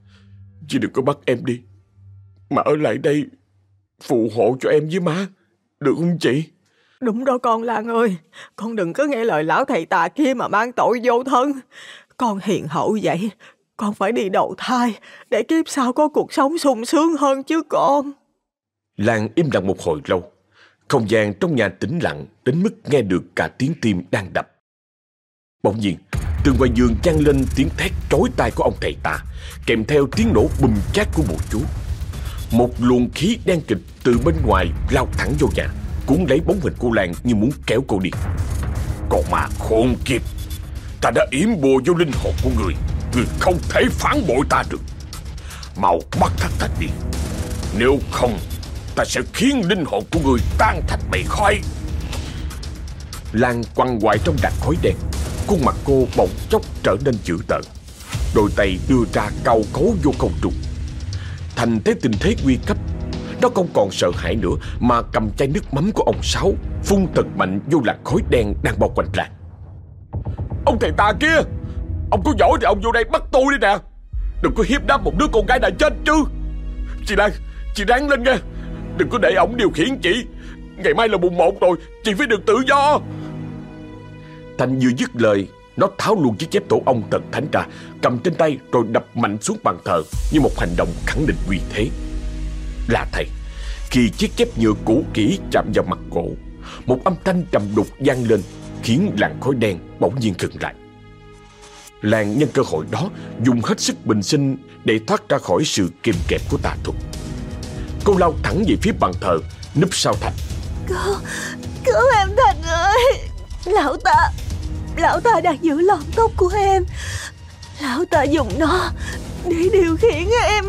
S1: Chị đừng có bắt em đi, mà ở lại đây phù hộ cho em với má, được không chị?
S2: Đúng đó con Lan ơi, con đừng có nghe lời lão thầy tà kia mà mang tội vô thân. Con hiền hậu vậy, con phải đi đầu thai để kiếp sau có cuộc sống sung sướng hơn chứ con.
S1: Lan im lặng một hồi lâu. Không gian trong nhà tĩnh lặng đến mức nghe được cả tiếng tim đang đập. Bỗng nhiên, từ ngoài giường vang lên tiếng thét chói tai của ông thầy tà, kèm theo tiếng nổ bùm chát của bùa chú. Một luồng khí đen kịch từ bên ngoài lao thẳng vô nhà, cuốn lấy bóng hình của Lan như muốn kéo cô đi.
S4: Còn mà khôn kiếp, ta đã yểm bùa vô linh hồn của người, người không thể phản bội ta được. Mau bắt thằng ta đi, nếu không ta sẽ khiến linh hồn của người tan thành mây khói.
S1: Lan quằn quại trong đàn khói đen, khuôn mặt cô bỗng chốc trở nên dữ tợn, đôi tay đưa ra cau cấu vô không trung. Thành thấy tình thế nguy cấp, nó không còn sợ hãi nữa mà cầm chai nước mắm của ông Sáu phun thật mạnh vô làn khói đen đang bao quanh Lan.
S4: Ông thầy tà kia, ông có giỏi thì ông vô đây bắt tôi đi nè, đừng có hiếp đáp một đứa con gái đã chết chứ. Chị Lan, chị ráng lên nghe, đừng có để ổng điều khiển chị. Ngày mai là mùng một rồi, chị phải được tự do.
S1: Thành vừa dứt lời, nó tháo luôn chiếc chép tổ ong thần thánh ra, cầm trên tay rồi đập mạnh xuống bàn thờ như một hành động khẳng định uy thế. Là thầy, khi chiếc chép nhựa cũ kỹ chạm vào mặt cổ, một âm thanh trầm đục vang lên, khiến làn khói đen bỗng nhiên khựng lại. Lan nhân cơ hội đó dùng hết sức bình sinh để thoát ra khỏi sự kìm kẹp của tà thuật. Cô lao thẳng về phía bàn thờ, núp sau Thành.
S3: Cứu, cứu em Thành ơi. Lão ta, lão ta đang giữ lọn tóc của em. Lão ta dùng nó để điều khiển em.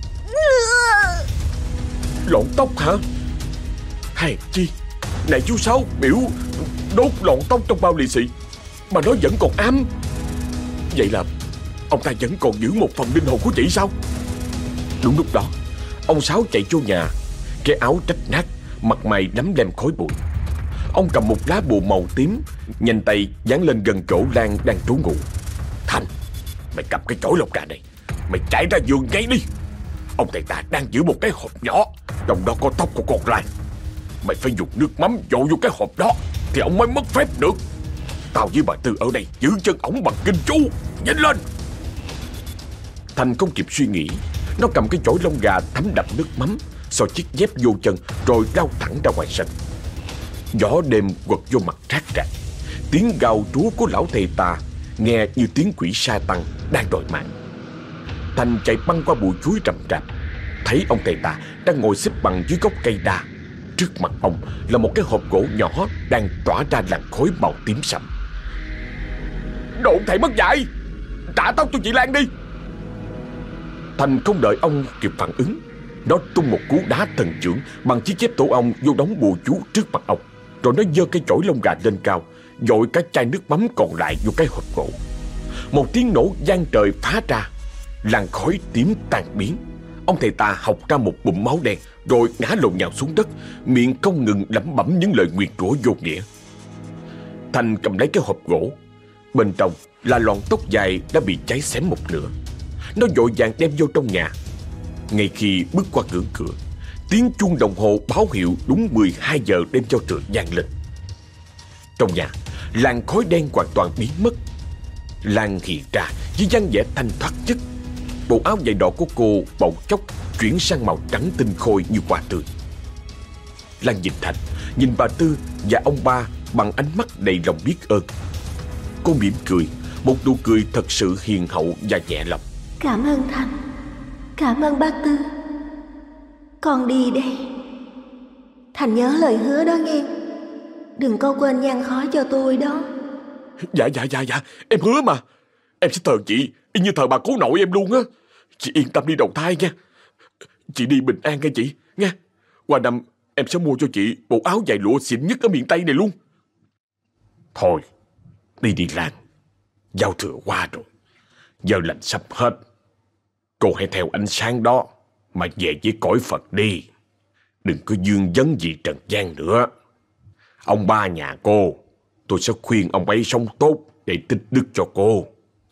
S1: Lọn tóc hả? Hèn chi, này chú Sáu biểu đốt lọn tóc trong bao lì xì mà nó vẫn còn ám. Vậy là ông ta vẫn còn giữ một phần linh hồn của chị sao? Đúng lúc đó, ông Sáu chạy vô nhà, cái áo rách nát, mặt mày lấm lem khói bụi. Ông cầm một lá bùa màu tím, nhanh tay dán lên gần chỗ Lan đang trú ngụ. Thành, mày cầm cái chổi lông gà này, mày chạy ra giường ngay đi. Ông thầy tà đang giữ một cái hộp nhỏ, trong đó có tóc của con Lan. Mày phải dùng nước mắm dội vô cái hộp đó thì ông mới mất phép được. Tao với bà Tư ở đây giữ chân ổng bằng kinh chú. Nhanh lên! Thành không kịp suy nghĩ, nó cầm cái chổi lông gà thấm đậm nước mắm, xò chiếc dép vô chân rồi lao thẳng ra ngoài sân. Gió đêm quật vô mặt rát rạc. Tiếng gào rú của lão thầy tà nghe như tiếng quỷ sa tăng đang đòi mạng. Thành chạy băng qua bụi chuối rậm rạp, thấy ông thầy tà đang ngồi xếp bằng dưới gốc cây đa. Trước mặt ông là một cái hộp gỗ nhỏ đang tỏa ra làn khói màu tím sậm.
S4: Đồ thầy mất dạy, trả tóc cho chị Lan đi.
S1: Thành không đợi ông kịp phản ứng, nó tung một cú đá thần chưởng bằng chiếc chép tổ ong vô đống bùa chú trước mặt ông, rồi nó giơ cái chổi lông gà lên cao, dội cả chai nước mắm còn lại vô cái hộp gỗ. Một tiếng nổ vang trời phá ra, làn khói tím tan biến. Ông thầy tà hộc ra một bụng máu đen rồi ngã lộn nhào xuống đất, miệng không ngừng lẩm bẩm những lời nguyền rủa vô nghĩa. Thành cầm lấy cái hộp gỗ, Bên trong là lọn tóc dài đã bị cháy xém một nửa. Nó vội vàng đem vô trong nhà. Ngay khi bước qua ngưỡng cửa, tiếng chuông đồng hồ báo hiệu đúng mười hai giờ đêm giao thừa vang lên. Trong nhà, làn khói đen hoàn toàn biến mất. Lan hiện ra với dáng vẻ thanh thoát nhất. Bộ áo dài đỏ của cô bỗng chốc chuyển sang màu trắng tinh khôi như hoa tươi. Lan nhìn Thành, nhìn bà Tư và ông ba bằng ánh mắt đầy lòng biết ơn. Cô mỉm cười, một nụ cười thật sự hiền hậu và nhẹ lòng.
S3: Cảm ơn Thành, cảm ơn bác Tư. Con đi đây. Thành nhớ lời hứa đó nghe. Đừng có quên nhang khói cho tôi đó.
S4: Dạ dạ dạ dạ, em hứa mà. Em sẽ thờ chị y như thờ bà cố nội em luôn á. Chị yên tâm đi đầu thai nha. Chị đi bình an nghe chị nha. Qua năm em sẽ mua cho chị bộ áo dài lụa xịn nhất ở miền Tây này luôn.
S1: Thôi, đi đi Lan. Giao thừa qua rồi, giờ lành sắp hết. Cô hãy theo ánh sáng đó mà về với cõi Phật đi. Đừng có dương vấn gì trần gian nữa. Ông ba nhà cô, tôi sẽ khuyên ông ấy sống tốt để tích đức cho cô.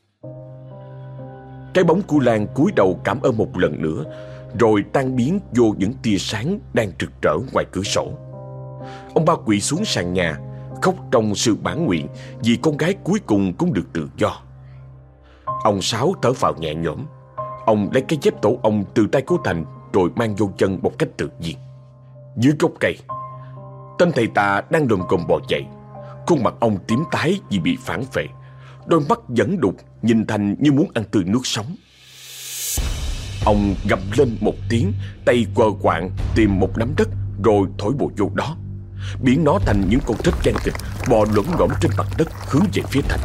S1: Cái bóng của Lan cúi đầu cảm ơn một lần nữa, rồi tan biến vô những tia sáng đang rực rỡ ngoài cửa sổ. Ông ba quỳ xuống sàn nhà, khóc trong sự mãn nguyện vì con gái cuối cùng cũng được tự do. Ông Sáu thở phào nhẹ nhõm. Ông lấy cái dép tổ ong từ tay của Thành rồi mang vô chân một cách tự nhiên. Dưới gốc cây, tên thầy tà đang lồm cồm bò dậy. Khuôn mặt ông tím tái vì bị phản phệ, đôi mắt vẫn đục nhìn Thành như muốn ăn tươi nước sống. Ông gầm lên một tiếng, tay quơ quạng tìm một nắm đất rồi thổi bùa vô đó, biến nó thành những con rết đen kịch bò lổm ngổm trên mặt đất hướng về phía Thành.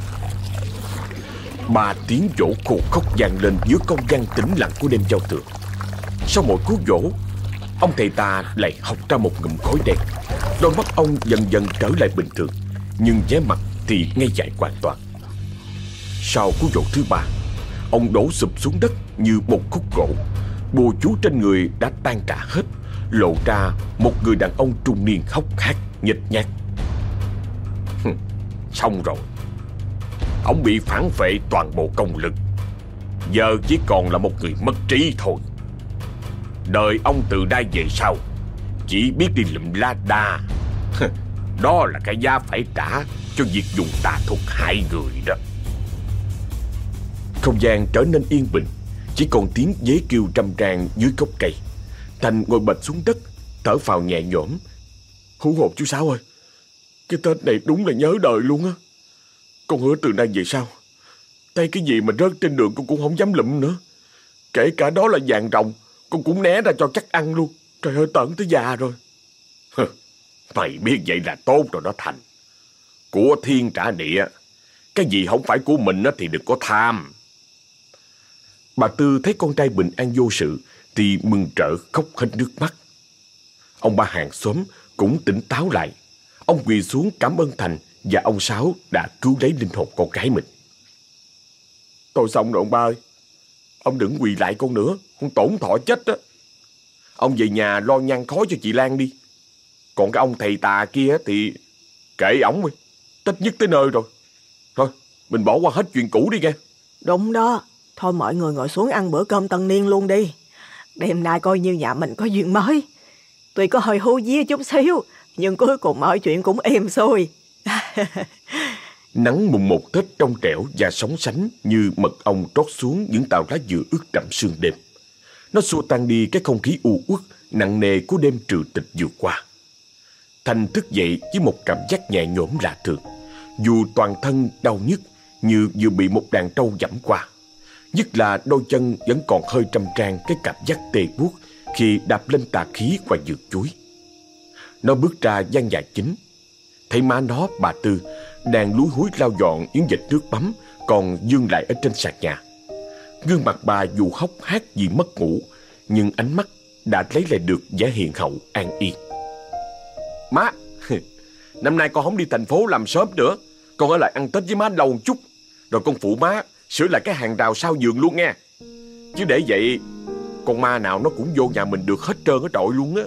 S1: Ba tiếng vỗ khô khóc vang lên giữa không gian tĩnh lặng của đêm giao thừa. Sau mỗi cú vỗ, ông thầy tà lại hộc ra một ngụm khói đen. Đôi mắt ông dần dần trở lại bình thường, nhưng vẻ mặt thì ngây dại hoàn toàn. Sau cú vỗ thứ ba, ông đổ sụp xuống đất như một khúc gỗ. Bùa chú trên người đã tan rã hết, lộ ra một người đàn ông trung niên hốc hác nhếch nhác. Xong rồi, ông bị phản phệ toàn bộ công lực, giờ chỉ còn là một người mất trí thôi. Đời ông từ đây về sau chỉ biết đi lụm la đa. Đó là cái giá phải trả cho việc dùng tà thuật hại người đó. Không gian trở nên yên bình, chỉ còn tiếng dế kêu râm ran dưới gốc cây. Thành ngồi bệt xuống đất, thở phào nhẹ nhõm.
S4: Hú hồn chú Sáu ơi, cái Tết này đúng là nhớ đời luôn á. Con hứa từ nay về sau, tay cái gì mà rớt trên đường con cũng không dám lụm nữa. Kể cả đó là vàng ròng, con cũng né ra cho chắc ăn luôn. Trời ơi, tởn tới già rồi.
S1: Mày biết vậy là tốt rồi đó Thành. Của thiên trả địa, cái gì không phải của mình thì đừng có tham. Bà Tư thấy con trai bình an vô sự thì mừng rỡ khóc hết nước mắt. Ông ba hàng xóm cũng tỉnh táo lại. Ông quỳ xuống cảm ơn Thành và ông Sáu đã cứu lấy linh hồn con gái mình.
S4: Thôi xong rồi ông ba ơi, ông đừng quỳ lại con nữa, con tổn thọ chết á. Ông về nhà lo nhang khói cho chị Lan đi. Còn cái ông thầy tà kia thì kệ ổng đi, Tết nhất tới nơi rồi. Thôi mình bỏ qua hết chuyện cũ đi nghe.
S2: Đúng đó. Thôi mọi người ngồi xuống ăn bữa cơm tân niên luôn đi. Đêm nay coi như nhà mình có duyên mới. Tuy có hơi hú vía chút xíu, nhưng cuối cùng mọi chuyện cũng êm xuôi.
S1: Nắng mùng một Tết trong trẻo và sóng sánh như mật ong trót xuống những tàu lá dừa ướt đẫm sương đêm. Nó xua tan đi cái không khí u uất nặng nề của đêm trừ tịch vừa qua. Thành thức dậy với một cảm giác nhẹ nhõm lạ thường, dù toàn thân đau nhức như vừa bị một đàn trâu giẫm qua. Nhất là đôi chân vẫn còn hơi trầm trang cái cảm giác tê buốt khi đạp lên tà khí qua vườn chuối. Nó bước ra gian nhà chính, thấy má nó, bà Tư, đang lúi húi lau dọn những vệt nước mắm còn vương lại ở trên sàn nhà. Gương mặt bà dù hốc hác vì mất ngủ, nhưng ánh mắt đã lấy lại được vẻ hiền hậu an yên.
S4: Má, năm nay con không đi thành phố làm sớm nữa, con ở lại ăn Tết với má lâu một chút, rồi con phụ má sửa lại cái hàng rào sau vườn luôn nghe. Chứ để vậy con ma nào nó cũng vô nhà mình được hết trơn á trọi luôn á.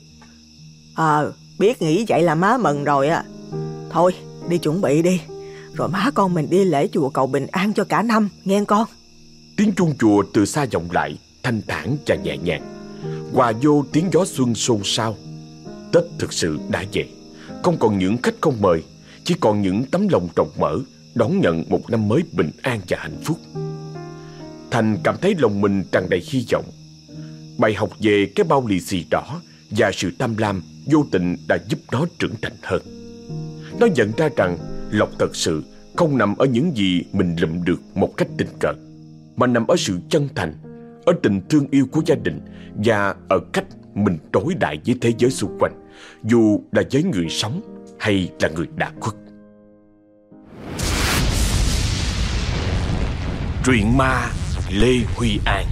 S2: Ờ, biết nghĩ vậy là má mừng rồi á. Thôi, đi chuẩn bị đi. rồi má con mình đi lễ chùa cầu bình an cho cả năm, nghe con.
S1: Tiếng chuông chùa từ xa vọng lại, thanh thản và nhẹ nhàng, hòa vô tiếng gió xuân xôn xao. Tết thực sự đã về, không còn những khách không mời, chỉ còn những tấm lòng rộng mở đón nhận một năm mới bình an và hạnh phúc. Thành cảm thấy lòng mình tràn đầy hy vọng. Bài học về cái bao lì xì đỏ và sự tham lam vô tình đã giúp nó trưởng thành hơn. Nó nhận ra rằng lộc thật sự không nằm ở những gì mình lụm được một cách tình cờ, mà nằm ở sự chân thành, ở tình thương yêu của gia đình và ở cách mình đối đãi với thế giới xung quanh, dù là với người sống hay là người đã khuất. Truyện ma Lê Huy An.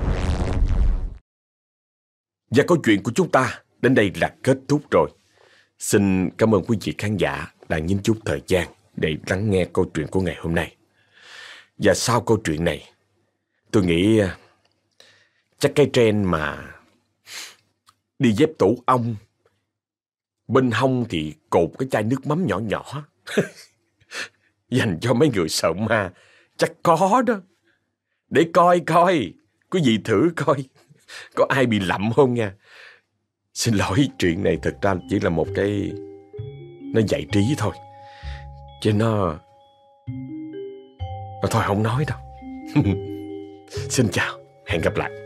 S1: Và câu chuyện của chúng ta đến đây là kết thúc rồi. Xin cảm ơn quý vị khán giả đã dành chút thời gian để lắng nghe câu chuyện của ngày hôm nay. Và sau câu chuyện này, tôi nghĩ chắc cái trend mà đi dép tổ ong, bên hông thì cột cái chai nước mắm nhỏ nhỏ dành cho mấy người sợ ma chắc có đó. Để coi coi, quý vị thử coi có ai bị lậm không nha. Xin lỗi, chuyện này thật ra chỉ là một cái nó giải trí thôi, chứ nó nó thôi không nói đâu. Xin chào, hẹn gặp lại.